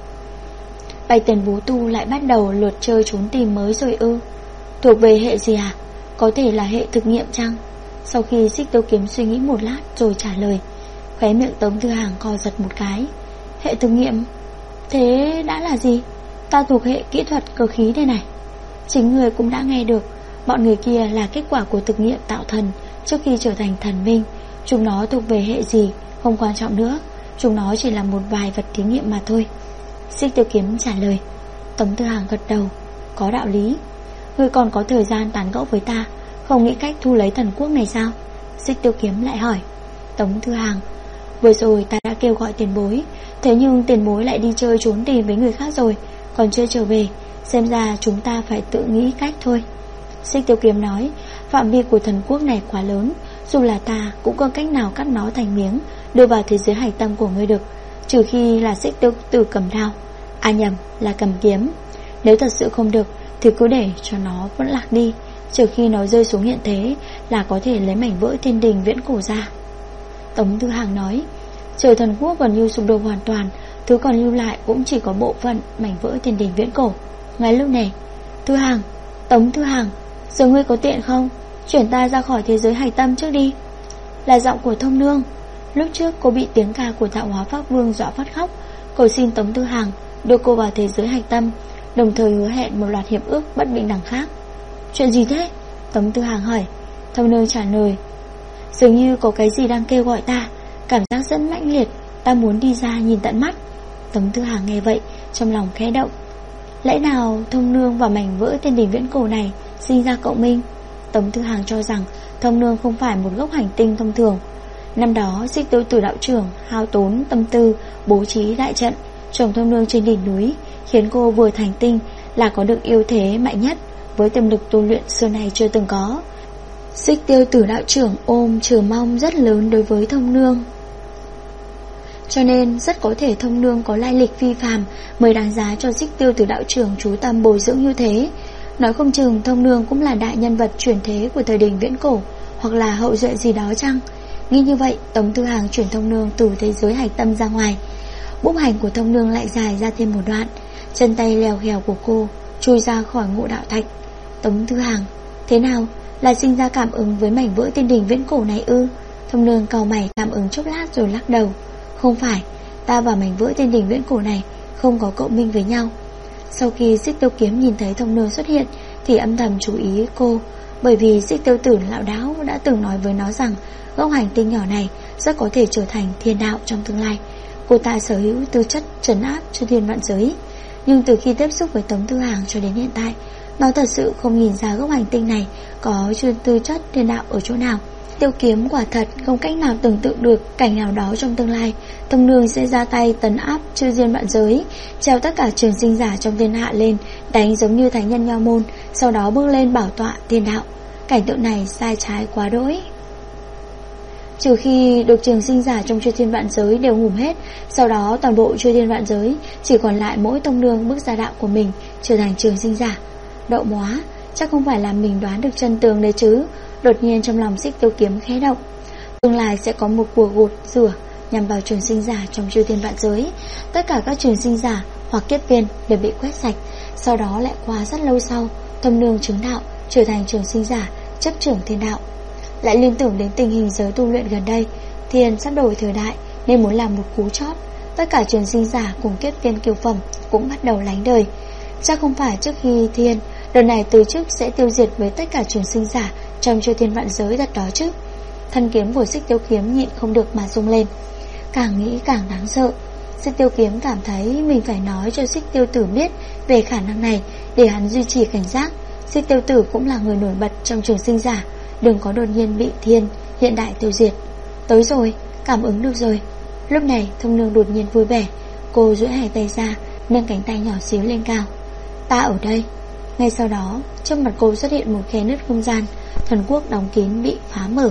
Bạch tiền bối tu lại bắt đầu lượt chơi trốn tìm mới rồi ư? Thuộc về hệ gì à? Có thể là hệ thực nghiệm chăng? Sau khi Xích Tiêu kiếm suy nghĩ một lát rồi trả lời, khóe miệng Tống Tư Hàng co giật một cái. Hệ thực nghiệm? Thế đã là gì? Ta thuộc hệ kỹ thuật cơ khí đây này. Chính người cũng đã nghe được, bọn người kia là kết quả của thực nghiệm tạo thần trước khi trở thành thần minh. Chúng nó thuộc về hệ gì không quan trọng nữa, chúng nó chỉ là một vài vật thí nghiệm mà thôi. Xích Tiêu kiếm trả lời. Tống Tư Hàng gật đầu, có đạo lý. Ngươi còn có thời gian tán gẫu với ta, không nghĩ cách thu lấy thần quốc này sao? Xích Tiêu kiếm lại hỏi. Tống Tư Hàng, vừa rồi ta đã kêu gọi tiền bối, thế nhưng tiền bối lại đi chơi trốn tìm với người khác rồi, còn chưa trở về. Xem ra chúng ta phải tự nghĩ cách thôi. Xích Tiêu kiếm nói, phạm vi của thần quốc này quá lớn, dù là ta cũng có cách nào cắt nó thành miếng, đưa vào thế giới hạch tâm của ngươi được, trừ khi là Xích Tiêu tử cầm đao. À nhầm, là cầm kiếm. Nếu thật sự không được thì cứ để cho nó vẫn lạc đi, trừ khi nó rơi xuống hiện thế là có thể lấy mảnh vỡ thiên đình viễn cổ ra. Tống Tư Hàng nói, trời thần quốc gần như sụp đổ hoàn toàn, thứ còn lưu lại cũng chỉ có bộ phận mảnh vỡ thiên đình viễn cổ. Ngay lúc này, Tư Hàng, Tống Tư Hàng, giờ ngươi có tiện không? Chuyển ta ra khỏi thế giới hạch tâm trước đi. Là giọng của Thông Nương. Lúc trước cô bị tiếng ca của Tạo Hóa Pháp Vương dọa phát khóc, cầu xin Tống Tư Hàng đưa cô vào thế giới hạch tâm, đồng thời hứa hẹn một loạt hiệp ước bất bình đẳng khác. Chuyện gì thế? Tống Tư Hàng hỏi. Thông Nương trả lời, dường như có cái gì đang kêu gọi ta, cảm giác rất mãnh liệt, ta muốn đi ra nhìn tận mắt. Tống Tư Hàng nghe vậy, trong lòng khẽ động. Lẽ nào Thông Nương và mảnh vỡ thiên đình viễn cổ này sinh ra cộng minh? Tống Tư Hàng cho rằng Thông Nương không phải một gốc hành tinh thông thường. Năm đó Xích Tiêu tử đạo trưởng hao tốn tâm tư bố trí đại trận trồng Thông Nương trên đỉnh núi, khiến cô vừa thành tinh là có được ưu thế mạnh nhất, với tiềm lực tu luyện xưa nay chưa từng có. Xích Tiêu tử đạo trưởng ôm chờ mong rất lớn đối với Thông Nương, cho nên rất có thể Thông Nương có lai lịch phi phàm mới đáng giá cho Xích Tiêu tử đạo trưởng chú tâm bồi dưỡng như thế. Nói không chừng Thông Nương cũng là đại nhân vật chuyển thế của thời đình viễn cổ, hoặc là hậu duệ gì đó chăng? Nghĩ như vậy, Tống Tư Hàng chuyển Thông Nương từ thế giới hạch tâm ra ngoài. Bốc hành của Thông Nương lại dài ra thêm một đoạn, chân tay lèo khèo của cô chui ra khỏi ngộ đạo thạch. Tống Tư Hàng, thế nào, là sinh ra cảm ứng với mảnh vỡ thiên đình viễn cổ này ư? Thông Nương cau mày cảm ứng chốc lát rồi lắc đầu. Không phải, ta và mảnh vỡ thiên đình viễn cổ này không có cộng minh với nhau. Sau khi Xích Tiêu kiếm nhìn thấy Thông Nương xuất hiện thì âm thầm chú ý cô, bởi vì Xích Tiêu tử lão đáo đã từng nói với nó rằng gốc hành tinh nhỏ này rất có thể trở thành thiên đạo trong tương lai. Cô ta sở hữu tư chất trấn áp cho thiên vạn giới, nhưng từ khi tiếp xúc với Tống Tư Hàng cho đến hiện tại, nó thật sự không nhìn ra gốc hành tinh này có tư chất thiên đạo ở chỗ nào. Tiêu Kiếm quả thật không cách nào tưởng tượng được cảnh nào đó trong tương lai Thông Nương sẽ ra tay tấn áp chư thiên vạn giới, treo tất cả trường sinh giả trong thiên hạ lên, đánh giống như thánh nhân Nho môn, sau đó bước lên bảo tọa thiên đạo. Cảnh tượng này sai trái quá đỗi. Trừ khi được trường sinh giả trong chư thiên vạn giới đều ngủm hết, sau đó toàn bộ chư thiên vạn giới chỉ còn lại mỗi Thông Nương bước ra đạo của mình, trở thành trường sinh giả. Đậu móa, chắc không phải là mình đoán được chân tường đấy chứ. Đột nhiên trong lòng Xích Tiêu Kiếm khẽ động. Tương lai sẽ có một cuộc gột rửa nhằm vào trường sinh giả trong chư thiên vạn giới. Tất cả các trường sinh giả hoặc kiếp viên đều bị quét sạch. Sau đó lại qua rất lâu sau, Thông Nương chứng đạo, trở thành trường sinh giả, chấp trưởng thiên đạo. Lại liên tưởng đến tình hình giới tu luyện gần đây, thiên sắp đổi thời đại nên muốn làm một cú chót. Tất cả trường sinh giả cùng kiếp viên kiều phẩm cũng bắt đầu lánh đời. Chắc không phải trước khi thiên đợt này từ chức sẽ tiêu diệt với tất cả trường sinh giả trong chư thiên vạn giới thật đó chứ. Thân kiếm của Xích Tiêu Kiếm nhịn không được mà rung lên. Càng nghĩ càng đáng sợ. Xích Tiêu Kiếm cảm thấy mình phải nói cho Xích Tiêu Tử biết về khả năng này, để hắn duy trì cảnh giác. Xích Tiêu Tử cũng là người nổi bật trong trường sinh giả, đừng có đột nhiên bị thiên hiện đại tiêu diệt. Tới rồi, cảm ứng được rồi. Lúc này Thông Nương đột nhiên vui vẻ. Cô duỗi hai tay ra, nâng cánh tay nhỏ xíu lên cao. Ta ở đây. Ngay sau đó, trước mặt cô xuất hiện một khe nứt không gian, thần quốc đóng kín bị phá mở.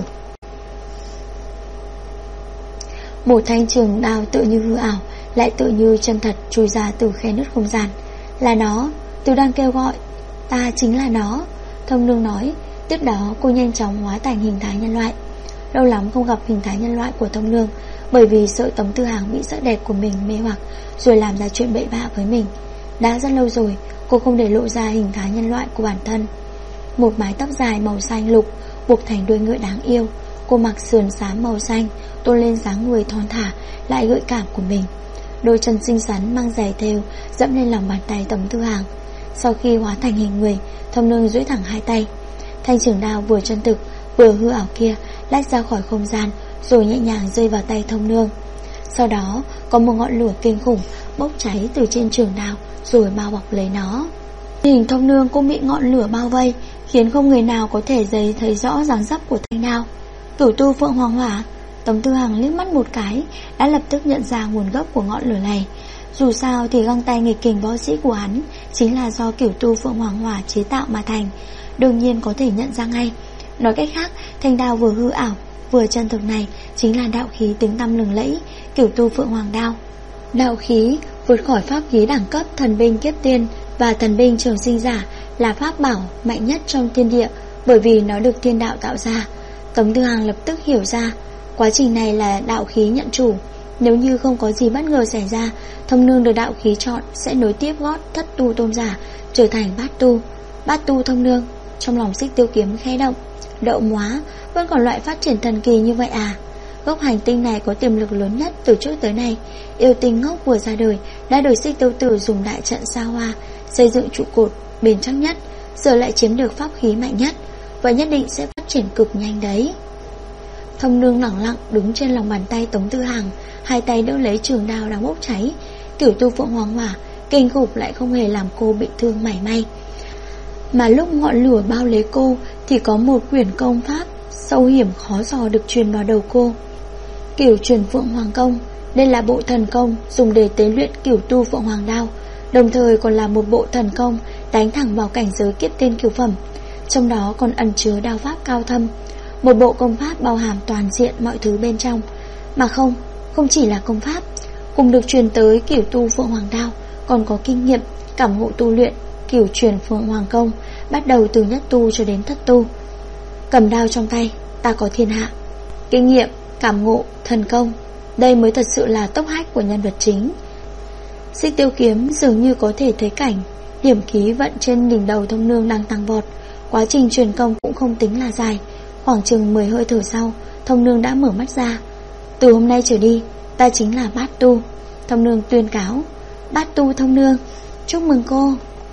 Một thanh trường đao tự như hư ảo, lại tự như chân thật chui ra từ khe nứt không gian. Là nó, Từ đang kêu gọi. Ta chính là nó, Thông Nương nói. Tiếp đó cô nhanh chóng hóa thành hình thái nhân loại. Lâu lắm không gặp hình thái nhân loại của Thông Nương, bởi vì sợ Tống Tư Hằng bị sắc đẹp của mình mê hoặc, rồi làm ra chuyện bậy bạ với mình. Đã rất lâu rồi cô không để lộ ra hình thái nhân loại của bản thân. Một mái tóc dài màu xanh lục buộc thành đuôi ngựa đáng yêu. Cô mặc sườn xám màu xanh, tôn lên dáng người thon thả lại gợi cảm của mình. Đôi chân xinh xắn mang giày thêu dẫm lên lòng bàn tay Tống Tư Hằng. Sau khi hóa thành hình người, Thông Nương duỗi thẳng hai tay. Thanh trường đao vừa chân thực vừa hư ảo kia lách ra khỏi không gian, rồi nhẹ nhàng rơi vào tay Thông Nương. Sau đó có một ngọn lửa kinh khủng bốc cháy từ trên trường đao, rồi bao bọc lấy nó. Hình Thông Nương cũng bị ngọn lửa bao vây, khiến không người nào có thể thấy rõ dáng dấp của thanh đao. Cửu tu Phượng Hoàng Hỏa. Tống Tư Hằng liếc mắt một cái đã lập tức nhận ra nguồn gốc của ngọn lửa này. Dù sao thì găng tay nghịch kình võ sĩ của hắn chính là do Cửu tu Phượng Hoàng Hỏa chế tạo mà thành, đương nhiên có thể nhận ra ngay. Nói cách khác, thanh đao vừa hư ảo vừa chân thực này chính là đạo khí tiếng tăm lừng lẫy, Cửu tu Phượng Hoàng đao. Đạo khí vượt khỏi pháp khí đẳng cấp thần binh kiếp tiên và thần binh trường sinh giả, là pháp bảo mạnh nhất trong thiên địa, bởi vì nó được thiên đạo tạo ra. Tống Tư Hằng lập tức hiểu ra, quá trình này là đạo khí nhận chủ. Nếu như không có gì bất ngờ xảy ra, Thông Nương được đạo khí chọn sẽ nối tiếp gót thất tu tôn giả, trở thành bát tu. Bát tu Thông Nương. Trong lòng Xích Tiêu Kiếm khẽ động. Đậu móa, vẫn còn loại phát triển thần kỳ như vậy à? Gốc hành tinh này có tiềm lực lớn nhất từ trước tới nay. Yêu tinh ngốc vừa ra đời đã được Xích Tiêu Tử dùng đại trận xa hoa xây dựng trụ cột bền chắc nhất, giờ lại chiếm được pháp khí mạnh nhất, vậy nhất định sẽ phát triển cực nhanh đấy. Thông Nương lẳng lặng đứng trên lòng bàn tay Tống Tư Hằng, hai tay đỡ lấy trường đao đang bốc cháy. Cửu tu Phượng Hoàng Hỏa kinh khủng lại không hề làm cô bị thương mảy may. Mà lúc ngọn lửa bao lấy cô thì có một quyển công pháp sâu hiểm khó dò được truyền vào đầu cô. Cửu truyền Phượng Hoàng Công. Đây là bộ thần công dùng để tế luyện Cửu tu Phượng Hoàng đao, đồng thời còn là một bộ thần công đánh thẳng vào cảnh giới kiếp tiên cửu phẩm. Trong đó còn ẩn chứa đao pháp cao thâm. Một bộ công pháp bao hàm toàn diện mọi thứ bên trong. Mà không chỉ là công pháp. Cùng được truyền tới Cửu tu Phượng Hoàng đao còn có kinh nghiệm cảm ngộ tu luyện Cửu truyền Phượng Hoàng Công, bắt đầu từ nhất tu cho đến thất tu. Cầm đao trong tay, ta có thiên hạ. Kinh nghiệm, cảm ngộ, thần công, đây mới thật sự là tốc hách của nhân vật chính. Xích Tiêu Kiếm dường như có thể thấy cảnh điểm khí vận trên đỉnh đầu Thông Nương đang tăng vọt. Quá trình truyền công cũng không tính là dài. Khoảng chừng 10 hơi thở sau, Thông Nương đã mở mắt ra. Từ hôm nay trở đi, ta chính là bát tu, Thông Nương tuyên cáo. Bát tu Thông Nương, chúc mừng cô.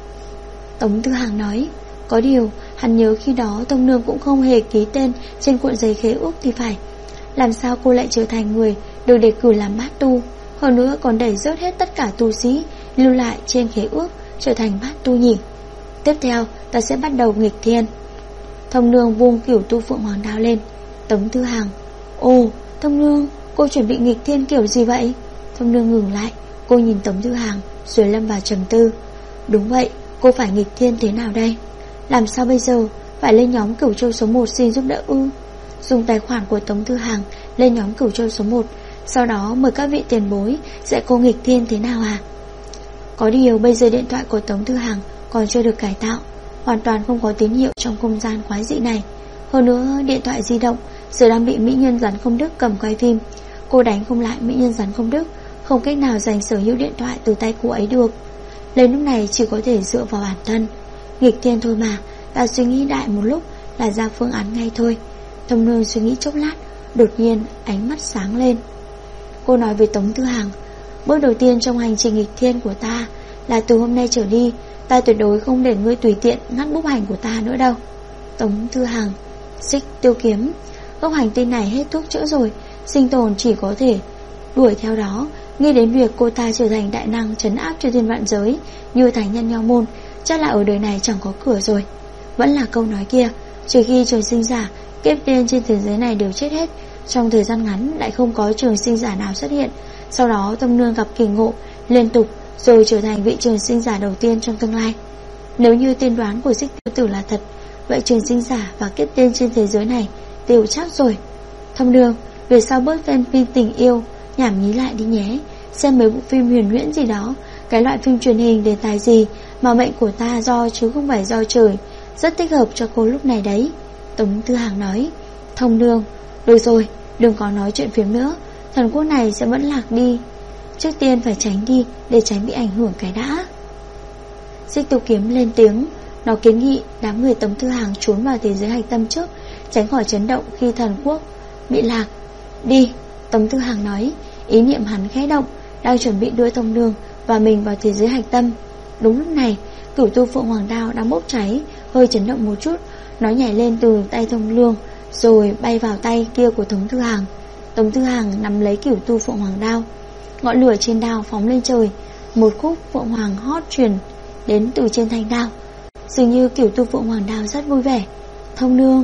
Tống Tư Hằng nói. Có điều hắn nhớ khi đó Thông Nương cũng không hề ký tên trên cuộn giấy khế ước thì phải. Làm sao cô lại trở thành người được đề cử làm bát tu, hơn nữa còn đẩy rớt hết tất cả tu sĩ lưu lại trên khế ước trở thành bát tu nhỉ? Tiếp theo ta sẽ bắt đầu nghịch thiên. Thông Nương vung Cửu tu Phượng Hoàng đao lên. Tống Thư Hàng: Ồ, Thông Nương, cô chuẩn bị nghịch thiên kiểu gì vậy? Thông Nương ngừng lại, cô nhìn Tống Thư Hàng rồi lâm vào trầm tư. Đúng vậy, cô phải nghịch thiên thế nào đây? Làm sao bây giờ? Phải lên nhóm Cửu Châu số 1 xin giúp đỡ ư? Dùng tài khoản của Tống Thư Hàng lên nhóm Cửu Châu số 1, sau đó mời các vị tiền bối dạy cô nghịch thiên thế nào à? Có điều bây giờ điện thoại của Tống Thư Hàng còn chưa được cải tạo, hoàn toàn không có tín hiệu trong không gian quái dị này. Hơn nữa điện thoại di động giờ đang bị mỹ nhân rắn không đức cầm quay phim. Cô đánh không lại mỹ nhân rắn không đức, không cách nào giành sở hữu điện thoại từ tay cô ấy được. Lên lúc này chỉ có thể dựa vào bản thân. Nghịch thiên thôi mà, ta suy nghĩ đại một lúc là ra phương án ngay thôi. Thông Nương suy nghĩ chốc lát, đột nhiên ánh mắt sáng lên. Cô nói với Tống Thư Hàng: Bước đầu tiên trong hành trình nghịch thiên của ta là từ hôm nay trở đi, ta tuyệt đối không để ngươi tùy tiện ngắt bút hành của ta nữa đâu. Tống Thư Hàng: Xích Tiêu Kiếm, gốc hành tinh này hết thuốc chữa rồi, sinh tồn chỉ có thể đuổi theo đó. Nghĩ đến việc cô ta trở thành đại năng trấn áp cho thiên vạn giới như thành nhân Nho Môn, chắc là ở đời này chẳng có cửa rồi. Vẫn là câu nói kia, trừ khi trường sinh giả kiếp tiên trên thế giới này đều chết hết, trong thời gian ngắn lại không có trường sinh giả nào xuất hiện. Sau đó Thông Nương gặp kỳ ngộ liên tục, rồi trở thành vị trường sinh giả đầu tiên trong tương lai. Nếu như tiên đoán của Xích Tiêu Tử là thật, vậy trường sinh giả và kiếp tiên trên thế giới này đều chắc rồi. Thông Nương, về sau bớt fan phim tình yêu nhảm nhí lại đi nhé, xem mấy bộ phim huyền huyễn gì đó, cái loại phim truyền hình đề tài gì mà mệnh của ta do chứ không phải do trời, rất thích hợp cho cô lúc này đấy. Tống Thư Hàng nói. Thông Nương: Được rồi, đừng có nói chuyện phiếm nữa, thần quốc này sẽ vẫn lạc đi, trước tiên phải tránh đi để tránh bị ảnh hưởng cái đã. Xích Tiêu Kiếm lên tiếng, nó kiến nghị đám người Tống Thư Hàng trốn vào thế giới hạch tâm trước, tránh khỏi chấn động khi thần quốc bị lạc. Đi, Tống Thư Hàng nói. Ý niệm hắn khẽ động, đang chuẩn bị đưa Thông Nương và mình vào thế giới hạch tâm. Đúng lúc này, cửu tu Phượng Hoàng Đao đang bốc cháy, hơi chấn động một chút, nó nhảy lên từ tay Thông Nương rồi bay vào tay kia của Tống Thư Hàng. Tống Thư Hàng nắm lấy cửu tu Phượng Hoàng Đao, ngọn lửa trên đao phóng lên trời, một khúc Phượng Hoàng hót truyền đến từ trên thanh đao. Dường như cửu tu Phượng Hoàng Đao rất vui vẻ. Thông Nương: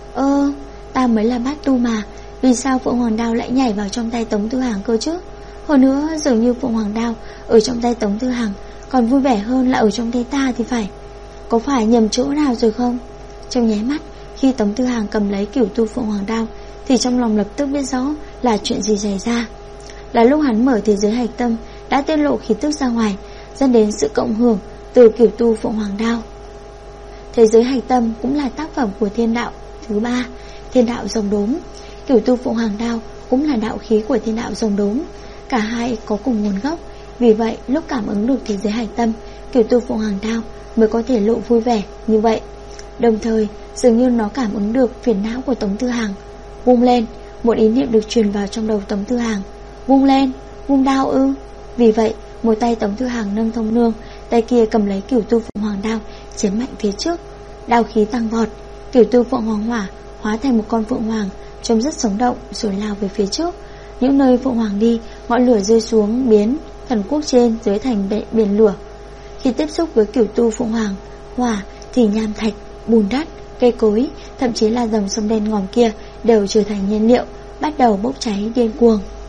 Ta mới là bát tu mà, vì sao Phượng Hoàng Đao lại nhảy vào trong tay Tống Thư Hàng cơ chứ? Hơn nữa dường như Phượng Hoàng Đao ở trong tay Tống Thư Hàng còn vui vẻ hơn là ở trong tay ta thì phải. Có phải nhầm chỗ nào rồi không? Trong nháy mắt khi Tống Thư Hàng cầm lấy cửu tu Phượng Hoàng Đao thì trong lòng lập tức biết rõ là chuyện gì xảy ra. Là lúc hắn mở thế giới hạch tâm đã tiết lộ khí tức ra ngoài, dẫn đến sự cộng hưởng từ cửu tu Phượng Hoàng Đao. Thế giới hạch tâm cũng là tác phẩm của thiên đạo thứ 3, thiên đạo rồng đốm. Cửu tu Phượng Hoàng Đao cũng là đạo khí của thiên đạo rồng đốm, cả hai có cùng nguồn gốc. Vì vậy lúc cảm ứng được thế giới hạch tâm, cửu tu Phượng Hoàng Đao mới có thể lộ vui vẻ như vậy. Đồng thời dường như nó cảm ứng được phiền não của Tống Thư Hàng. Vung lên, một ý niệm được truyền vào trong đầu Tống Thư Hàng. Vung lên, vung đao ư? Vì vậy một tay Tống Thư Hàng nâng Thông Nương, tay kia cầm lấy cửu tu Phượng Hoàng Đao chém mạnh phía trước. Đao khí tăng vọt, cửu tu Phượng Hoàng Hỏa hóa thành một con phượng hoàng trông rất sống động rồi lao về phía trước. Những nơi phượng hoàng đi, ngọn lửa rơi xuống biến thần quốc trên dưới thành biển lửa. Khi tiếp xúc với cửu tu Phượng Hoàng Hỏa thì nham thạch, bùn đất, cây cối, thậm chí là dòng sông đen ngòm kia đều trở thành nhiên liệu, bắt đầu bốc cháy điên cuồng.